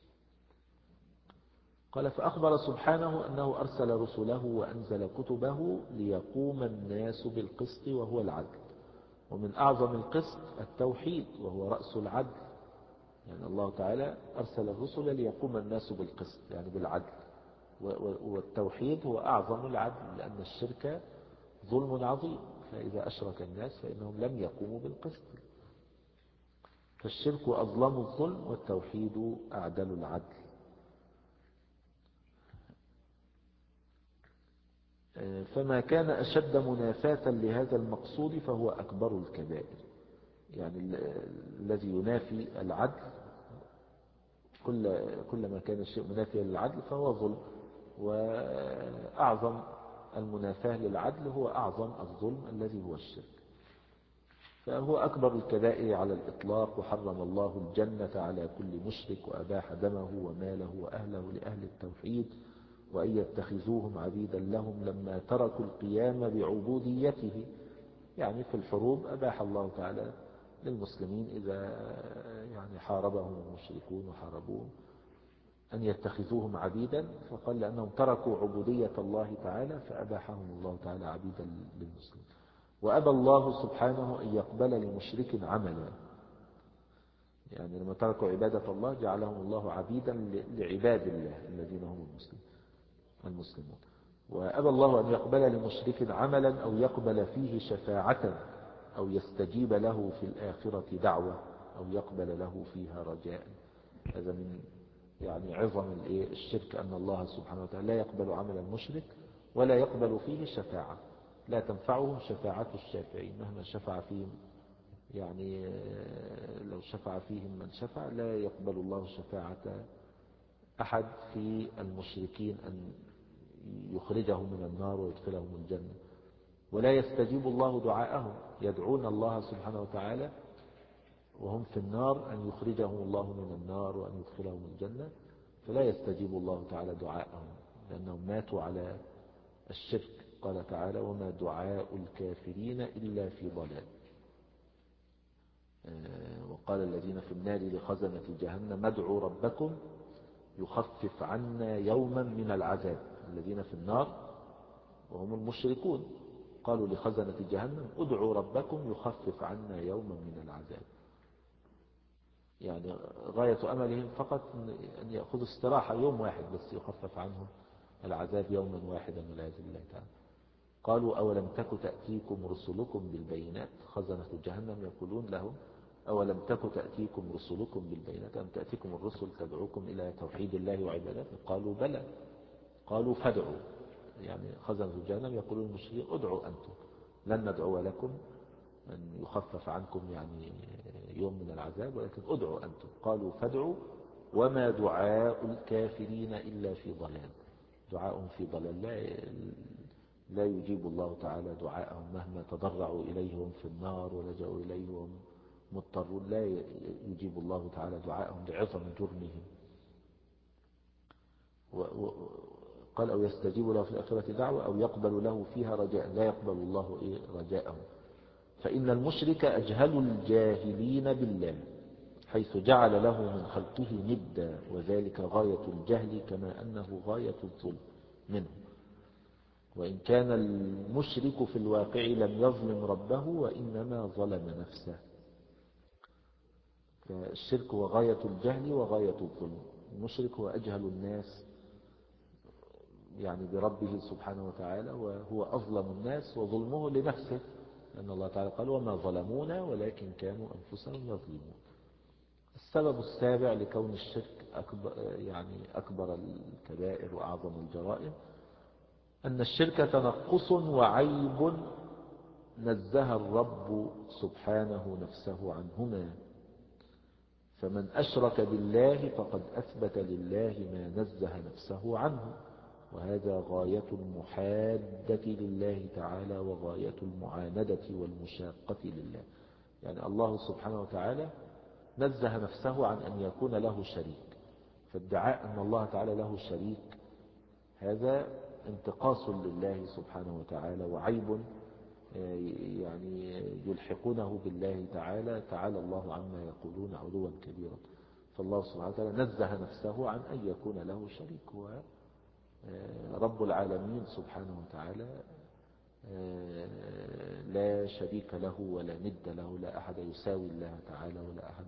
S1: قال فأخبر سبحانه أنه أرسل رسله وأنزل كتبه ليقوم الناس بالقسط وهو العدل. ومن أعظم القسط التوحيد وهو رأس العدل. يعني الله تعالى أرسل الرسل ليقوم الناس بالقسط يعني بالعدل. والتوحيد هو أعظم العدل لأن الشرك ظلم عظيم. فإذا أشرك الناس فإنهم لم يقوموا بالقسط. فالشرك أظلم الظلم والتوحيد أعدل العدل. فما كان أشد منافاة لهذا المقصود فهو أكبر الكبائر. يعني الذي ينافي العدل كل كلما كان الشيء منافيا للعدل فهو ظلم. وأعظم المنافاة للعدل هو أعظم الظلم الذي هو الشرك. فهو أكبر الكبائر على الإطلاق. وحرم الله الجنة على كل مشرك وأباح دمه وماله وأهله لأهل التوحيد وأن يتخذوهم عبيدا لهم لما تركوا القيام بعبوديته. يعني في الحروب أباح الله تعالى للمسلمين إذا يعني حاربهم المشركون وحاربوهم أن يتخذوهم عبيدا. فقال لأنهم تركوا عبودية الله تعالى فأباحهم الله تعالى عبيدا للمسلمين. وأبى الله سبحانه أن يقبل لمشرك عملا. يعني لما تركوا عبادة الله جعلهم الله عبيدا لعباد الله الذين هم المسلمين المسلمون. وأبى الله أن يقبل لمشرك عملا أو يقبل فيه شفاعة أو يستجيب له في الآخرة دعوة أو يقبل له فيها رجاء. هذا من يعني عظم الشرك أن الله سبحانه وتعالى لا يقبل عمل المشرك ولا يقبل فيه شفاعة. لا تنفعهم شفاعة الشافعين مهما شفع فيهم. يعني لو شفع فيهم من شفع لا يقبل الله شفاعة أحد في المشركين أن يخرجهم من النار ويدخلهم الجنة. ولا يستجيب الله دعاءهم. يدعون الله سبحانه وتعالى وهم في النار أن يخرجهم الله من النار وأن يدخلهم الجنة. فلا يستجيب الله تعالى دعاءهم لأنهم ماتوا على الشرك. قال تعالى وما دعاء الكافرين إلا في ضلال. وقال الذين في النار لخزنة جهنم ادعوا ربكم يخفف عنا يوما من العذاب. الذين في النار وهم المشركون قالوا لخزنة جهنم ادعوا ربكم يخفف عنا يوما من العذاب. يعني غاية أملهم فقط أن يأخذوا استراحة يوم واحد بس يخفف عنهم العذاب يوما واحدا والعياذ بالله تعالى. قالوا أولم تك تأتيكم رسلكم بالبينات. خزنة جهنم يقولون لهم أولم تك تأتيكم رسلكم بالبينات أم تأتيكم الرسل تدعوكم إلى توحيد الله وعبادته. قالوا بلى. قالوا فادعوا. يعني خزنة جهنم يقولون المشركين ادعوا أنتم لن ندعو لكم أن يخفف عنكم يعني يوم من العذاب ولكن ادعوا أنتم. قالوا فادعوا وما دعاء الكافرين إلا في ضلال. دعاء في ضلال. لا لا يجيب الله تعالى دعاءهم مهما تضرعوا إليه وهم في النار ولجأوا إليه وهم مضطرون، لا يجيب الله تعالى دعاءهم لعظم جرمهم. قال أو يستجيب له في الآخرة دعوة أو يقبل له فيها رجاء، لا يقبل الله إيه رجاءهم. فإن المشرك أجهل الجاهلين بالله حيث جعل له من خلقه ندا، وذلك غاية الجهل كما أنه غاية الظلم منه. وإن كان المشرك في الواقع لم يظلم ربه وإنما ظلم نفسه. فالشرك هو غاية الجهل وغاية الظلم. المشرك هو أجهل الناس يعني بربه سبحانه وتعالى، وهو أظلم الناس وظلمه لنفسه، لأن الله تعالى قال وما ظلمونا ولكن كانوا أنفسهم يظلمون. السبب السابع لكون الشرك أكبر يعني أكبر الكبائر وأعظم الجرائم أن الشرك تنقص وعيب نزه الرب سبحانه نفسه عنهما، فمن أشرك بالله فقد أثبت لله ما نزه نفسه عنه، وهذا غاية المحادة لله تعالى وغاية المعاندة والمشاقة لله. يعني الله سبحانه وتعالى نزه نفسه عن أن يكون له شريك، فادعاء أن الله تعالى له شريك هذا انتقاص لله سبحانه وتعالى وعيب يعني يلحقونه بالله تعالى، تعالى الله عما يقولون علوا كبيرا. فالله سبحانه وتعالى نزه نفسه عن أن يكون له شريك، هو رب العالمين سبحانه وتعالى لا شريك له ولا ند له، لا أحد يساوي الله تعالى ولا أحد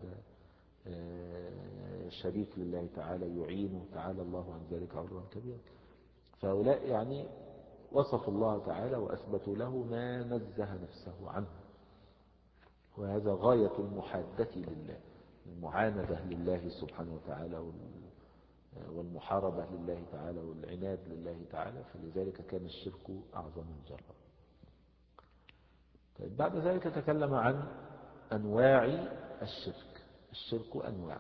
S1: شريك لله تعالى يعينه، تعالى الله عن ذلك علوا كبيرا. فهؤلاء يعني وصفوا الله تعالى وأثبتوا له ما نزه نفسه عنه، وهذا غاية المحادة لله، المعاندة لله سبحانه وتعالى والمحاربة لله تعالى والعناد لله تعالى. فلذلك كان الشرك أعظم الجرائم. طيب بعد ذلك تكلم عن أنواع الشرك. الشرك أنواع.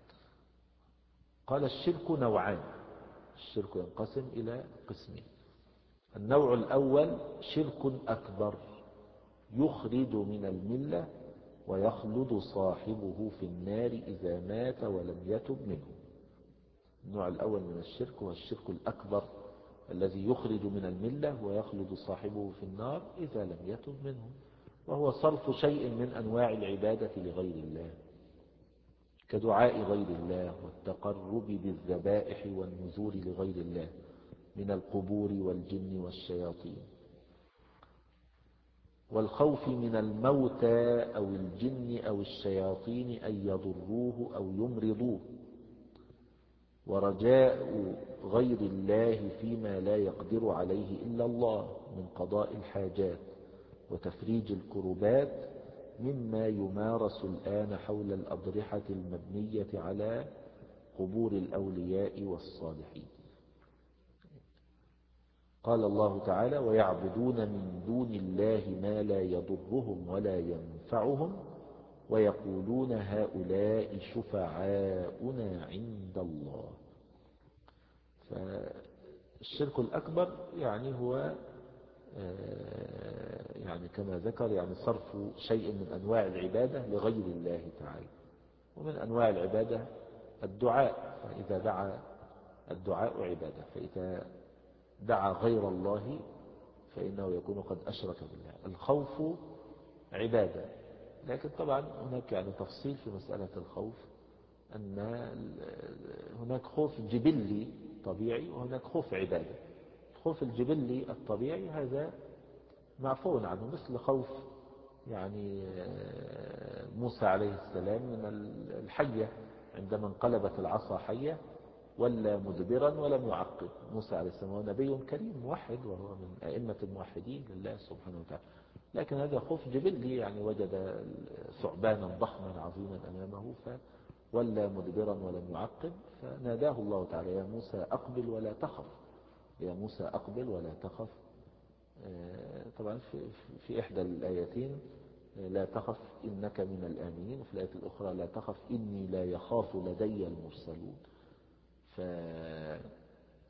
S1: قال الشرك نوعان، الشرك ينقسم إلى قسمين. النوع الأول شرك أكبر يخرج من الملة ويخلد صاحبه في النار إذا مات ولم يتب منه. النوع الأول من الشرك هو الشرك الأكبر الذي يخرج من الملة ويخلد صاحبه في النار إذا لم يتب منه، وهو صرف شيء من أنواع العبادة لغير الله كدعاء غير الله والتقرب بالذبائح والنذور لغير الله من القبور والجن والشياطين، والخوف من الموتى أو الجن أو الشياطين أن يضروه أو يمرضوه، ورجاء غير الله فيما لا يقدر عليه إلا الله من قضاء الحاجات وتفريج الكربات مما يمارس الآن حول الأضرحة المبنية على قبور الأولياء والصالحين. قال الله تعالى ويعبدون من دون الله ما لا يضرهم ولا ينفعهم ويقولون هؤلاء شفعاؤنا عند الله. فالشرك الأكبر يعني هو يعني كما ذكر يعني صرف شيء من أنواع العبادة لغير الله تعالى. ومن أنواع العبادة الدعاء، فإذا دعا الدعاء عبادة، فإذا دعا غير الله فإنه يكون قد أشرك بالله. الخوف عبادة، لكن طبعا هناك يعني تفصيل في مسألة الخوف، أن هناك خوف جبلي طبيعي وهناك خوف عبادة. الخوف الجبلي الطبيعي هذا معفو عنه، مثل خوف يعني موسى عليه السلام من الحية عندما انقلبت العصا حية ولا مدبرا ولم يعقب. موسى عليه السلام هو نبي كريم موحد وهو من أئمة الموحدين لله سبحانه وتعالى، لكن هذا خوف جبلي، يعني وجد ثعبانا ضخما عظيما أمامه فولى مدبرا ولم يعقب، فناداه الله تعالى يا موسى أقبل ولا تخف، يا موسى أقبل ولا تخف. طبعا في, في إحدى الآيتين لا تخف إنك من الآمنين، وفي الآية الأخرى لا تخف إني لا يخاف لدي المرسلون.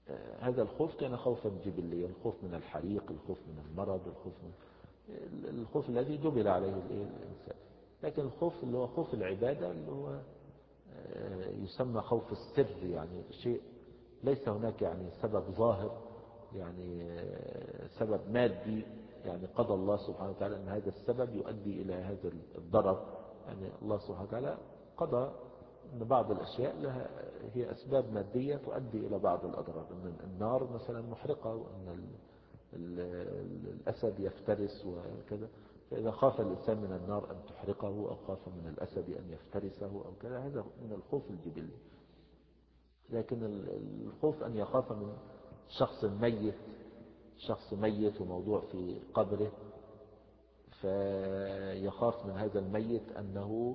S1: هذا الخوف كان خوفا جبليا، الخوف من الحريق، الخوف من المرض، الخوف من الخوف الذي جبل عليه الإنسان. لكن الخوف اللي هو خوف العبادة اللي هو يسمى خوف السر، يعني شيء ليس هناك يعني سبب ظاهر، يعني سبب مادي، يعني قضى الله سبحانه وتعالى أن هذا السبب يؤدي إلى هذا الضرر. يعني الله سبحانه وتعالى قضى أن بعض الأشياء لها هي أسباب مادية تؤدي إلى بعض الأضرار، أن النار مثلا محرقة، وأن الأسد يفترس وكذا. فإذا خاف الإنسان من النار أن تحرقه، أو خاف من الأسد أن يفترسه أو كذا، هذا من الخوف الجبلي. لكن الخوف أن يخاف من شخص ميت، شخص ميت وموضوع في قبره، فيخاف من هذا الميت أنه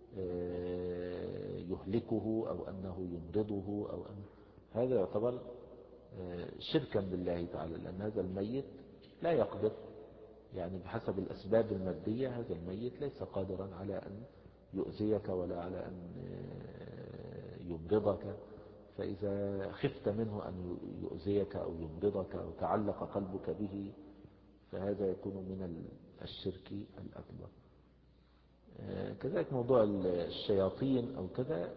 S1: يهلكه أو أنه يمرضه، أو أن هذا يعتبر شركا بالله تعالى، لأن هذا الميت لا يقدر، يعني بحسب الأسباب المادية هذا الميت ليس قادرا على أن يؤذيك ولا على أن يمرضك. فإذا خفت منه أن يؤذيك أو يمرضك أو تعلق قلبك به، فهذا يكون من الشرك الأكبر. كذلك موضوع الشياطين أو كذا،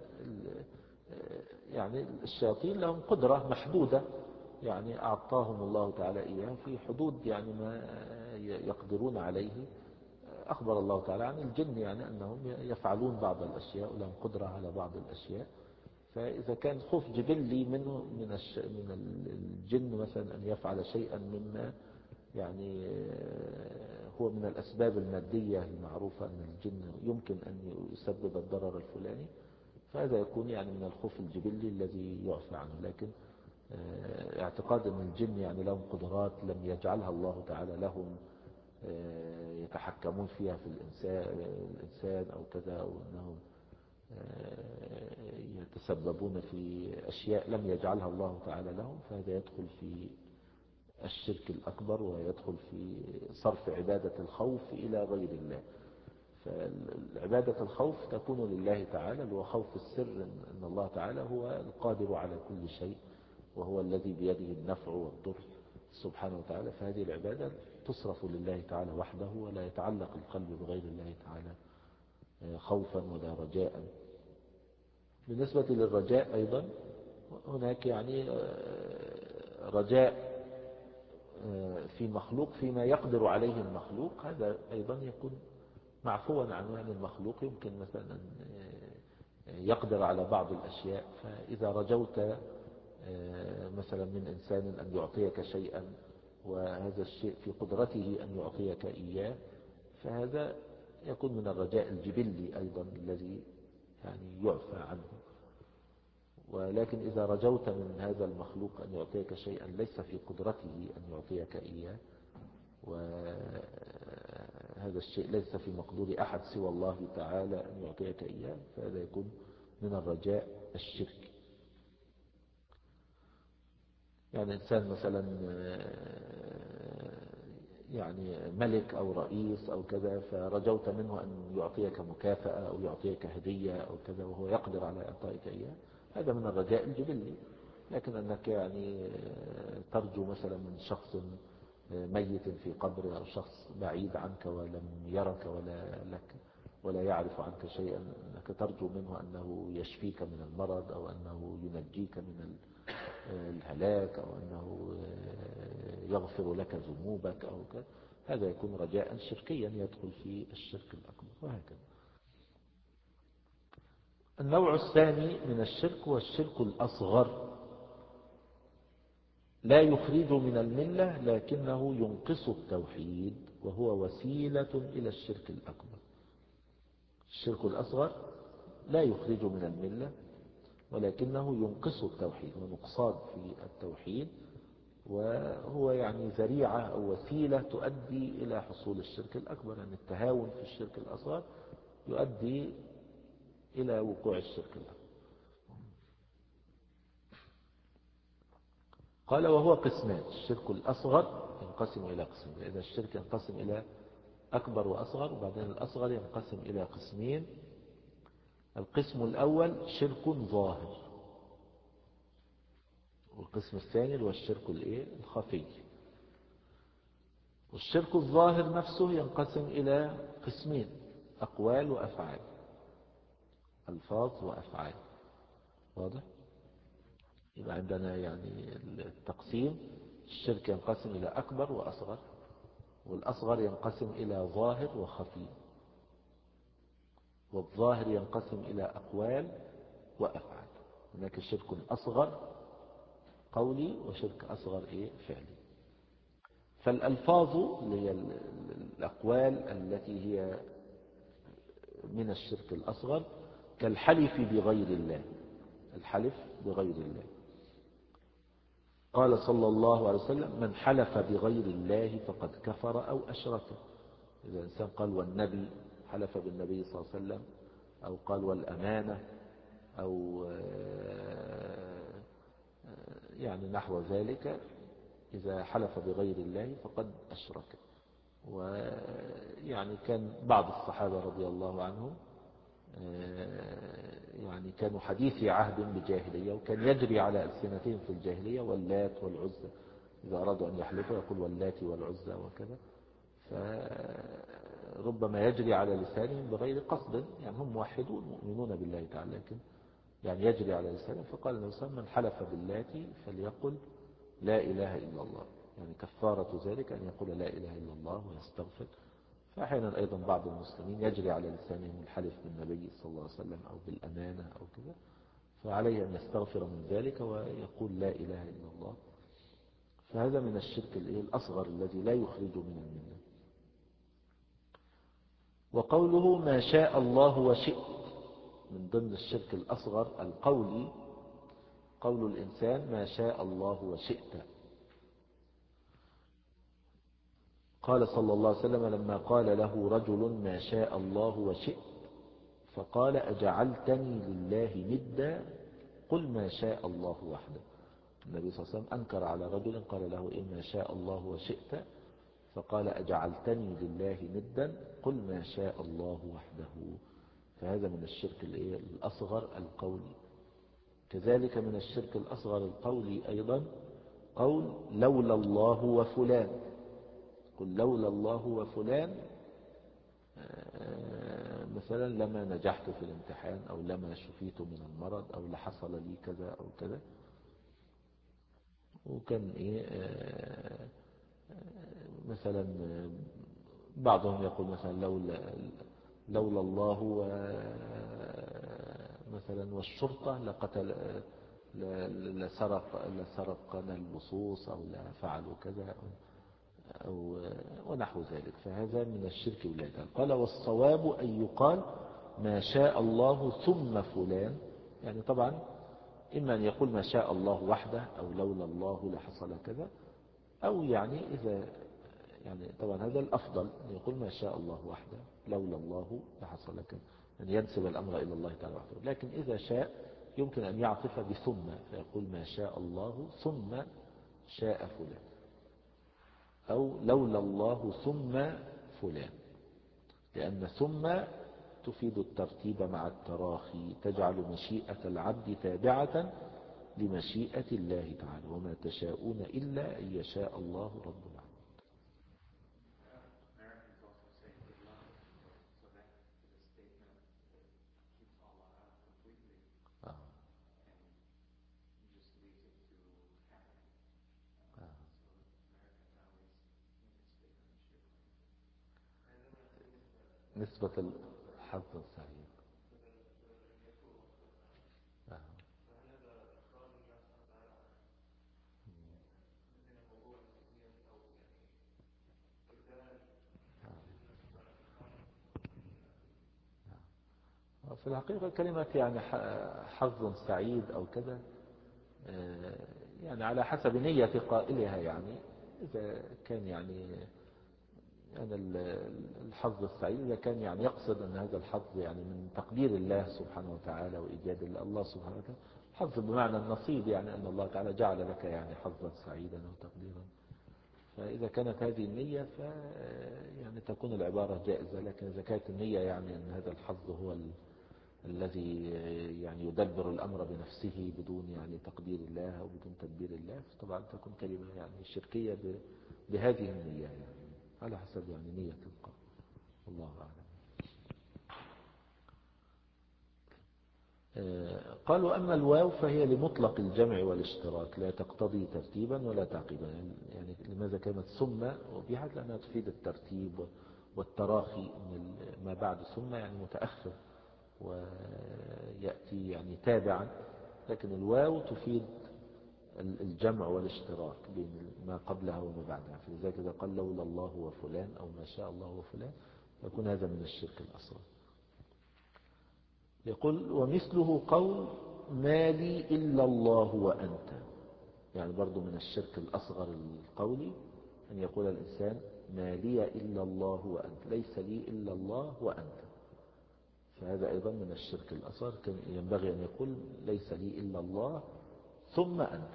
S1: يعني الشياطين لهم قدرة محدودة، يعني أعطاهم الله تعالى إياه في حدود يعني ما يقدرون عليه. أخبر الله تعالى عن الجن يعني أنهم يفعلون بعض الأشياء ولهم قدرة على بعض الأشياء. فإذا كان خوف جبلي منه من من الجن مثلا أن يفعل شيئا مما يعني هو من الأسباب المادية المعروفة أن الجن يمكن أن يسبب الضرر الفلاني، فهذا يكون يعني من الخوف الجبلي الذي يعفى عنه. لكن اعتقاد أن الجن يعني لهم قدرات لم يجعلها الله تعالى لهم، يتحكمون فيها في الإنسان, الإنسان أو كذا، أو أنهم يتسببون في أشياء لم يجعلها الله تعالى لهم، فهذا يدخل في الشرك الأكبر، ويدخل في صرف عبادة الخوف إلى غير الله. فالعبادة الخوف تكون لله تعالى، اللي هو خوف السر، أن الله تعالى هو القادر على كل شيء، وهو الذي بيده النفع والضر سبحانه وتعالى. فهذه العبادة تصرف لله تعالى وحده، ولا يتعلق القلب بغير الله تعالى خوفا ولا رجاء. بالنسبة للرجاء أيضا هناك يعني رجاء في مخلوق فيما يقدر عليه المخلوق، هذا أيضا يكون معفوا عنه. يعني المخلوق يمكن مثلا يقدر على بعض الأشياء، فإذا رجوت مثلا من إنسان أن يعطيك شيئا وهذا الشيء في قدرته أن يعطيك إياه، فهذا يكون من الرجاء الجبلي أيضا الذي يعني يعفى عنه. ولكن إذا رجوت من هذا المخلوق أن يعطيك شيئا ليس في قدرته أن يعطيك إياه، وهذا الشيء ليس في مقدور أحد سوى الله تعالى أن يعطيك إياه، فهذا يكون من الرجاء الشرك. يعني إنسان مثلا يعني ملك أو رئيس أو كذا، فرجوت منه أن يعطيك مكافأة أو يعطيك هدية أو كذا، وهو يقدر على إعطائك إياه، هذا من الرجاء الجبلي. لكن أنك يعني ترجو مثلا من شخص ميت في قبر، أو شخص بعيد عنك ولم يرك ولا لك ولا يعرف عنك شيئا، أنك ترجو منه أنه يشفيك من المرض، أو أنه ينجيك من الهلاك، أو أنه يغفر لك ذنوبك أو كذا، هذا يكون رجاء شركيا يدخل في الشرك الأكبر. وهكذا. النوع الثاني من الشرك هو الشرك الأصغر، لا يخرج من الملة لكنه ينقص التوحيد، وهو وسيلة إلى الشرك الأكبر. الشرك الأصغر لا يخرج من الملة ولكنه ينقص التوحيد، ونقصان في التوحيد، وهو يعني ذريعة أو وسيلة تؤدي إلى حصول الشرك الأكبر. يعني التهاون في الشرك الأصغر يؤدي إلى وقوع الشرك الأكبر. قال وهو قسمان. الشرك الأصغر ينقسم إلى قسمين، إذا الشرك ينقسم إلى أكبر وأصغر، وبعدين الأصغر ينقسم إلى قسمين. القسم الأول شرك ظاهر، والقسم الثاني هو الشرك الايه الخفي. والشرك الظاهر نفسه ينقسم إلى قسمين: أقوال وأفعال، ألفاظ وأفعال. واضح؟ يبقى عندنا يعني التقسيم: الشرك ينقسم إلى أكبر وأصغر، والأصغر ينقسم إلى ظاهر وخفي، والظاهر ينقسم إلى أقوال وأفعال. هناك شرك أصغر قولي وشرك أصغر إيه فعلي. فالألفاظ اللي هي الأقوال التي هي من الشرك الأصغر كالحلف بغير الله، الحلف بغير الله. قال صلى الله عليه وسلم: من حلف بغير الله فقد كفر أو أشرك. إذا إنسان قال والنبي، حلف بالنبي صلى الله عليه وسلم، أو قال والأمانة، أو يعني نحو ذلك، إذا حلف بغير الله فقد أشرك. ويعني كان بعض الصحابة رضي الله عنهم يعني كانوا حديثي عهد بجاهلية، وكان يجري على ألسنتهم في الجاهلية واللات والعزى. إذا أرادوا أن يحلفوا يقول واللات والعزى وكذا، فربما يجري على لسانهم بغير قصد، يعني هم موحدون مؤمنون بالله تعالى، لكن يعني يجري على لسانهم. فقال النبي صلى الله عليه وسلم: من حلف باللات فليقل لا إله إلا الله. يعني كفارة ذلك أن يقول لا إله إلا الله ويستغفر. فأحيانا أيضا بعض المسلمين يجري على لسانهم الحلف بالنبي صلى الله عليه وسلم أو بالأمانة أو كذا، فعليه أن يستغفر من ذلك ويقول لا إله إلا الله. فهذا من الشرك الأصغر الذي لا يخرج من الملة. وقوله ما شاء الله وشئت من ضمن الشرك الأصغر القولي، قول الإنسان ما شاء الله وشئت. قال صلى الله عليه وسلم لما قال له رجل ما شاء الله وشئت فقال أجعلتني لله ندا قل ما شاء الله وحده. النبي صلى الله عليه وسلم أنكر على رجل قال له إن ما شاء الله وشئت، فقال أجعلتني لله ندا قل ما شاء الله وحده. فهذا من الشرك الأصغر القولي. كذلك من الشرك الأصغر القولي أيضا قول لولا الله وفلان. قل لولا الله وفلان مثلا لما نجحت في الامتحان، أو لما شفيت من المرض، أو لحصل لي كذا أو كذا. وكان إيه مثلا بعضهم يقول مثلا لولا لولا الله مثلا والشرطة لقتل لسرق لسرقنا اللصوص أو لفعلوا كذا أو ونحو ذلك. فهذا من الشرك بالله تعالى. قال والصواب أن يقال ما شاء الله ثم فلان. يعني طبعا إما أن يقول ما شاء الله وحده أو لولا الله لحصل كذا، أو يعني إذا يعني طبعا هذا الأفضل أن يقول ما شاء الله وحده لولا الله لحصل كذا، أن ينسب الأمر إلى الله تعالى وحده. لكن إذا شاء يمكن أن يعطف بثم، فيقول ما شاء الله ثم شاء فلان، أو لولا الله ثم فلان، لأن ثم تفيد الترتيب مع التراخي، تجعل مشيئة العبد تابعة لمشيئة الله تعالى، وما تشاءون إلا أن يشاء الله رب العالمين. نسبة الحظ السعيد. في الحقيقة كلمة يعني حظ سعيد أو كذا يعني على حسب نية قائلها. يعني إذا كان يعني يعني الحظ السعيد إذا كان يعني يقصد أن هذا الحظ يعني من تقدير الله سبحانه وتعالى وإيجاد الله سبحانه وتعالى، حظ بمعنى النصيب، يعني أن الله تعالى جعل لك يعني حظا سعيدا وتقديرا. فإذا كانت هذه النية ف يعني تكون العبارة جائزة. لكن إذا كانت النية يعني أن هذا الحظ هو الذي يعني يدبر الأمر بنفسه بدون يعني تقدير الله أو بدون تدبير الله، طبعا تكون كلمة يعني شركية بهذه النية، يعني على حسب يعني نية القلب. الله أعلم. قالوا أما الواو فهي لمطلق الجمع والاشتراك، لا تقتضي ترتيبا ولا تعقيبا. يعني لماذا كانت ثم وبيحت؟ لأنها تفيد الترتيب والتراخي، من ما بعد ثم يعني متأخر ويأتي يعني تابعا، لكن الواو تفيد الجمع والاشتراك بين ما قبلها وما بعدها. فلذلك إذا قال لولا الله وفلان أو ما شاء الله وفلان يكون هذا من الشرك الأصغر. يقول ومثله قول ما لي إلا الله وأنت، يعني برضو من الشرك الأصغر القولي أن يقول الإنسان ما لي إلا الله وأنت، ليس لي إلا الله وأنت، فهذا أيضا من الشرك الأصغر. كان ينبغي أن يقول ليس لي إلا الله ثم أنت.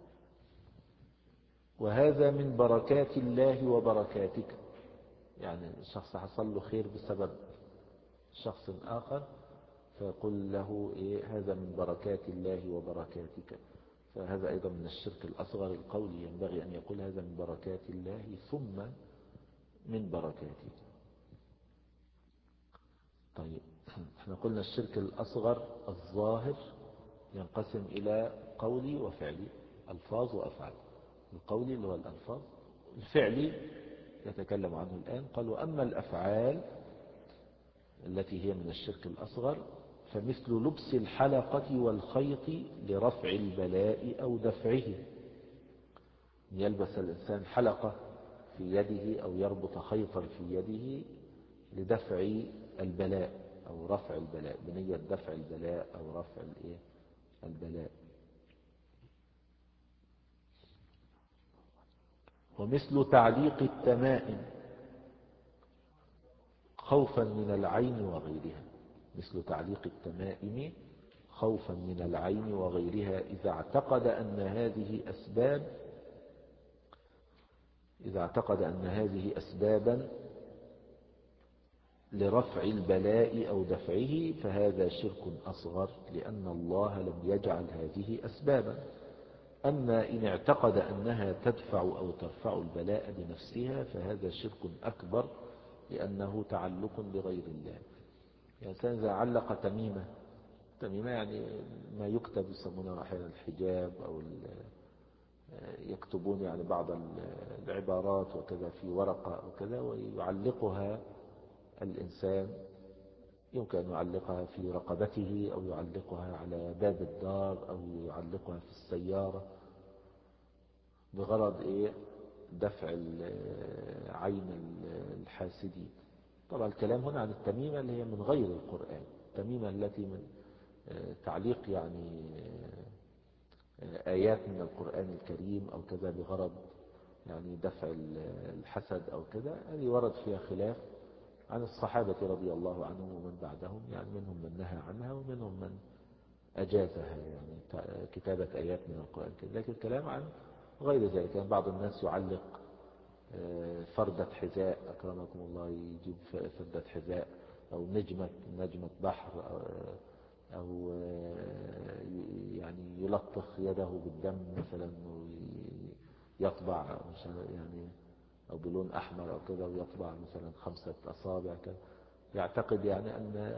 S1: وهذا من بركات الله وبركاتك، يعني الشخص حصل له خير بسبب شخص آخر فيقول له إيه هذا من بركات الله وبركاتك، فهذا أيضا من الشرك الأصغر القولي، ينبغي أن يقول هذا من بركات الله ثم من بركاته. طيب احنا قلنا الشرك الأصغر الظاهر ينقسم إلى قولي وفعلي، ألفاظ وأفعال. القولي اللي هو الألفاظ، الفعلي يتكلم عنه الآن. قال وأما الأفعال التي هي من الشرك الأصغر فمثل لبس الحلقة والخيط لرفع البلاء أو دفعه، يلبس الإنسان حلقة في يده أو يربط خيطا في يده لدفع البلاء أو رفع البلاء، بنية دفع البلاء أو رفع البلاء. ومثل تعليق التمائم خوفا من العين وغيرها، مثل تعليق التمائم خوفا من العين وغيرها إذا اعتقد أن هذه أسباب إذا اعتقد أن هذه أسبابا لرفع البلاء أو دفعه فهذا شرك أصغر، لأن الله لم يجعل هذه أسبابا. أما إن اعتقد أنها تدفع أو ترفع البلاء بنفسها فهذا شرك أكبر، لأنه تعلق بغير الله. يعني إذا علق تميمة، تميمة يعني ما يكتب يسمونه أحيانا الحجاب أو يكتبون يعني بعض العبارات وكذا في ورقة وكذا ويعلقها الإنسان، يمكن أن يعلقها في رقبته أو يعلقها على باب الدار أو يعلقها في السيارة بغرض إيه؟ دفع عين الحاسدين. طبعا الكلام هنا عن التميمة اللي هي من غير القرآن، التميمة التي من تعليق يعني آيات من القرآن الكريم أو كذا بغرض يعني دفع الحسد أو كذا، هذه ورد فيها خلاف عن الصحابة رضي الله عنهم ومن بعدهم، يعني منهم من نهى عنها ومنهم من أجازها، يعني كتابة آيات من القرآن الكريم. لكن الكلام عن غير ذلك، كان بعض الناس يعلق فردة حذاء أكرمكم الله، يجيب فردة حذاء أو نجمة نجمة بحر أو يعني يلطخ يده بالدم مثلا ويطبع يعني أو بلون أحمر أو كذا ويطبع مثلا خمسة أصابع كذا، يعتقد يعني أن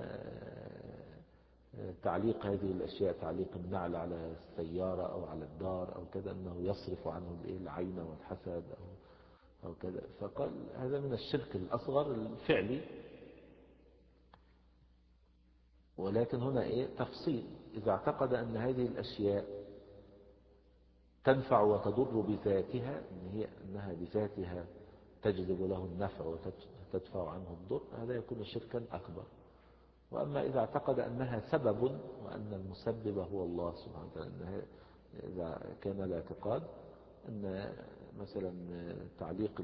S1: تعليق هذه الأشياء، تعليق النعل على السيارة أو على الدار أو كذا، أنه يصرف عنه العين والحسد أو أو كذا. فقال هذا من الشرك الأصغر الفعلي. ولكن هنا إيه تفصيل، إذا اعتقد أن هذه الأشياء تنفع وتضر بذاتها، إن هي أنها بذاتها تجلب له النفع وتدفع عنه الضر، هذا يكون شركا أكبر. وأما إذا اعتقد أنها سبب وأن المسبب هو الله سبحانه وتعالى، إذا كان الاعتقاد أن مثلا تعليق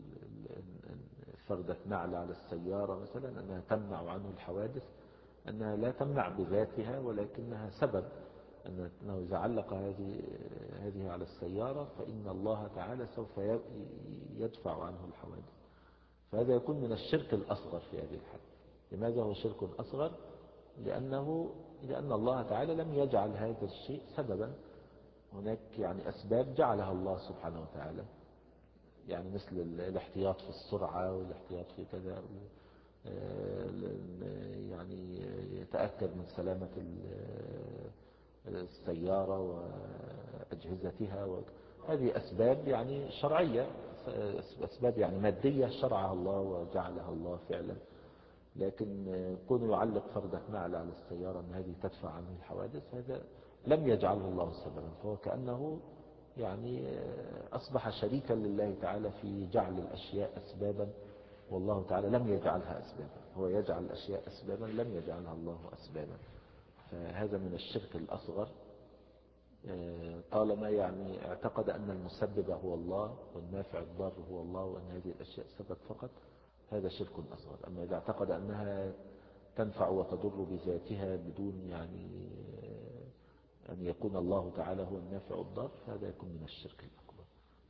S1: فردة نعل على السيارة مثلا أنها تمنع عنه الحوادث، أنها لا تمنع بذاتها ولكنها سبب، أنه إذا علق هذه هذه على السيارة فإن الله تعالى سوف يدفع عنه الحوادث. فهذا يكون من الشرك الأصغر في هذه الحالة. لماذا هو شرك أصغر؟ لأنه لأن الله تعالى لم يجعل هذا الشيء سببا. هناك يعني أسباب جعلها الله سبحانه وتعالى، يعني مثل الاحتياط في السرعة والاحتياط في كذا، يعني يتأكد من سلامة السيارة وأجهزتها. هذه أسباب يعني شرعية، أسباب يعني مادية شرعها الله وجعلها الله فعلا. لكن كونه يعلق فردة نعل على السيارة أن هذه تدفع عنه الحوادث، هذا لم يجعله الله سببا، فهو كأنه يعني أصبح شريكا لله تعالى في جعل الأشياء أسبابا، والله تعالى لم يجعلها أسبابا. هو يجعل الأشياء أسبابا لم يجعلها الله أسبابا. فهذا من الشرك الأصغر، طالما يعني اعتقد أن المسبب هو الله والنافع الضار هو الله وأن هذه الأشياء سبب فقط، هذا شرك أصغر. أما إذا اعتقد أنها تنفع وتضر بذاتها بدون يعني أن يكون الله تعالى هو النافع الضار، فهذا يكون من الشرك الأكبر.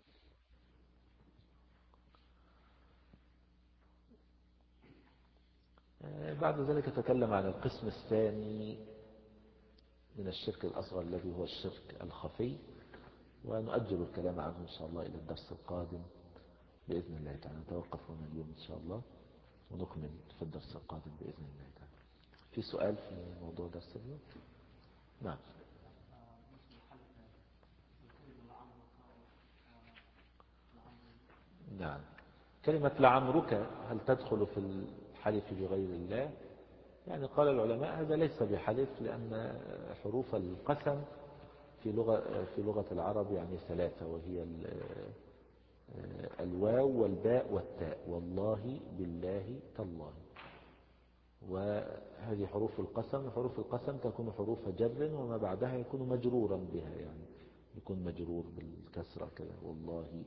S1: بعد ذلك تكلم عن القسم الثاني من الشرك الأصغر الذي هو الشرك الخفي، ونؤجل الكلام عنه إن شاء الله إلى الدرس القادم بإذن الله تعالى. نتوقف هنا اليوم إن شاء الله ونكمل في الدرس القادم بإذن الله تعالى. في سؤال في موضوع درس اليوم؟ نعم. نعم. كلمة لعمرك هل تدخل في الحلف بغير الله؟ يعني قال العلماء هذا ليس بحلف، لأن حروف القسم في لغة في لغة العرب يعني ثلاثة، وهي الواو والباء والتاء، والله بالله تالله. وهذه حروف القسم. حروف القسم تكون حروف جر وما بعدها يكون مجرورا بها، يعني يكون مجرور بالكسرة كده والله.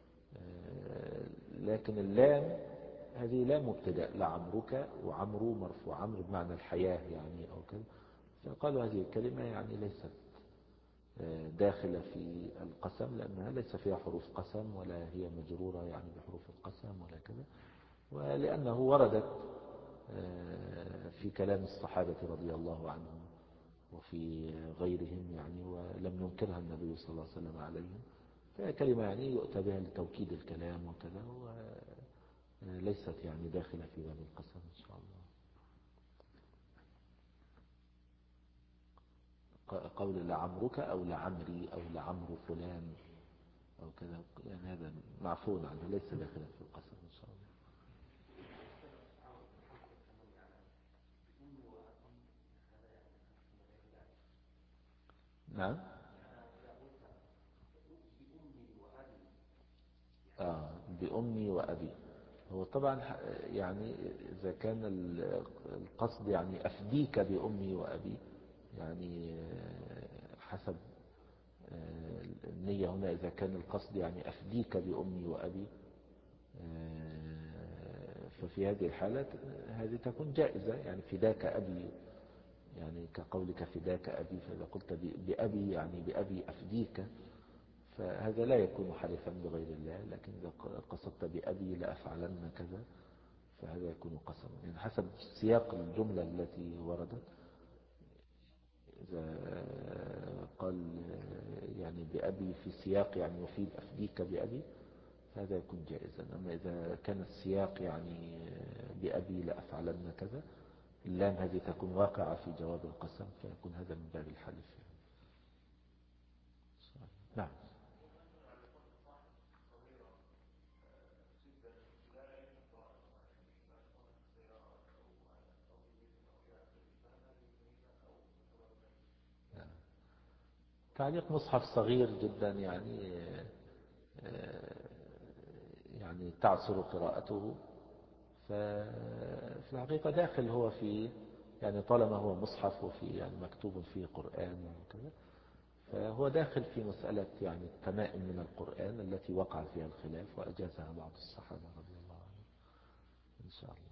S1: لكن اللام هذه لام مبتدأ، لعمرك، وعمرو مرفوع، عمرو بمعنى الحياة يعني أو كذا. فقالوا هذه الكلمة يعني ليست داخلة في القسم، لأنها ليس فيها حروف قسم ولا هي مجرورة يعني بحروف القسم ولا كذا، ولأنه وردت في كلام الصحابة رضي الله عنهم وفي غيرهم يعني، ولم ينكرها النبي صلى الله عليه وسلم عليهم. فهي كلمة يعني يؤتى بها لتوكيد الكلام وكذا، وليست يعني داخلة في باب القسم إن شاء الله. قول لعمرك أو لعمري أو لعمر فلان أو كذا، يعني هذا معفون عنه، ليس داخلا في القسم إن شاء الله. نعم. آه بأمي وأبي. هو طبعا يعني إذا كان القصد يعني أفديك بأمي وأبي، يعني حسب النية هنا، إذا كان القصد يعني أفديك بأمي وأبي، ففي هذه الحالة هذه تكون جائزة، يعني فداك أبي، يعني كقولك فداك أبي، فإذا قلت بأبي يعني بأبي أفديك، فهذا لا يكون حلفا بغير الله. لكن إذا قصدت بأبي لأفعلن كذا، فهذا يكون قسما، يعني حسب سياق الجملة التي وردت. إذا قال يعني بأبي في سياق يعني يفيد أفديك بأبي، هذا يكون جائزا. أما إذا كان السياق يعني بأبي لأفعلن كذا، اللام هذه تكون واقعة في جواب القسم، فيكون هذا من باب الحلف يعني. نعم. تعليق مصحف صغير جدا يعني يعني تعسر قراءته، ففي الحقيقة داخل هو في يعني طالما هو مصحف وفي يعني مكتوب فيه قرآن وكذا، فهو داخل في مسألة يعني التمائم من القرآن التي وقع فيها الخلاف وأجازها بعض الصحابة رضي الله عنهم إن شاء الله.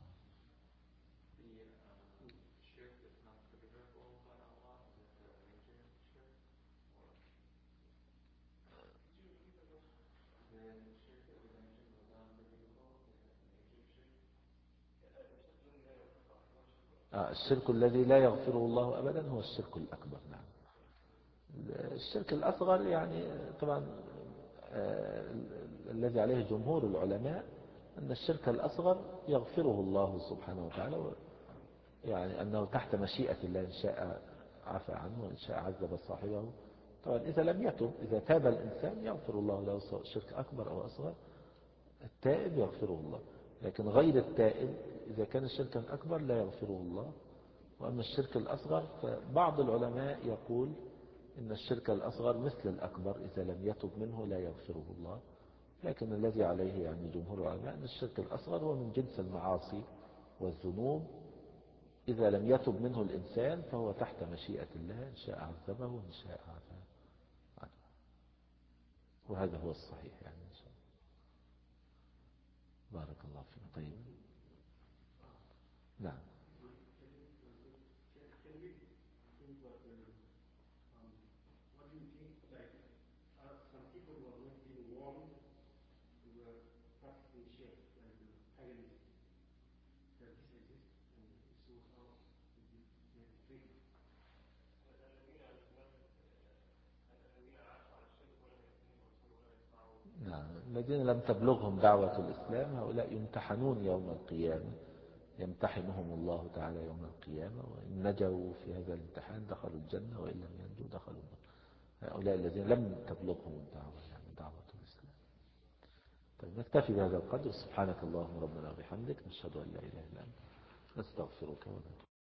S1: آه الشرك الذي لا يغفره الله أبدا هو الشرك الأكبر. نعم. الشرك الأصغر يعني طبعا آه الذي عليه جمهور العلماء أن الشرك الأصغر يغفره الله سبحانه وتعالى، يعني أنه تحت مشيئة الله، إن شاء عفى عنه وإن شاء عذب صاحبه. طبعا إذا لم يتب، إذا تاب الإنسان يغفر الله له شرك أكبر أو أصغر. التائب يغفره الله، لكن غير التائب إذا كان شركا أكبر لا يغفره الله. وأما الشرك الأصغر فبعض العلماء يقول إن الشرك الأصغر مثل الأكبر، إذا لم يتب منه لا يغفره الله. لكن الذي عليه يعني جمهور العلماء أن الشرك الأصغر هو من جنس المعاصي والذنوب، إذا لم يتب منه الإنسان فهو تحت مشيئة الله، إن شاء عذبه وإن شاء عفا عنه. وهذا هو الصحيح يعني إن شاء الله. بارك الله فيك. طيب. نعم. نعم. الذين لم تبلغهم دعوة الإسلام هؤلاء يمتحنون يوم القيامة، يمتحنهم الله تعالى يوم القيامة، وإن نجوا في هذا الامتحان دخلوا الجنة، وإن لم ينجوا دخلوا النار. هؤلاء الذين لم تبلغهم الدعوة يعني دعوة الإسلام. طيب نكتفي بهذا القدر. سبحانك اللهم ربنا وبحمدك، نشهد أن لا إله إلا أنت، نستغفرك ونتوب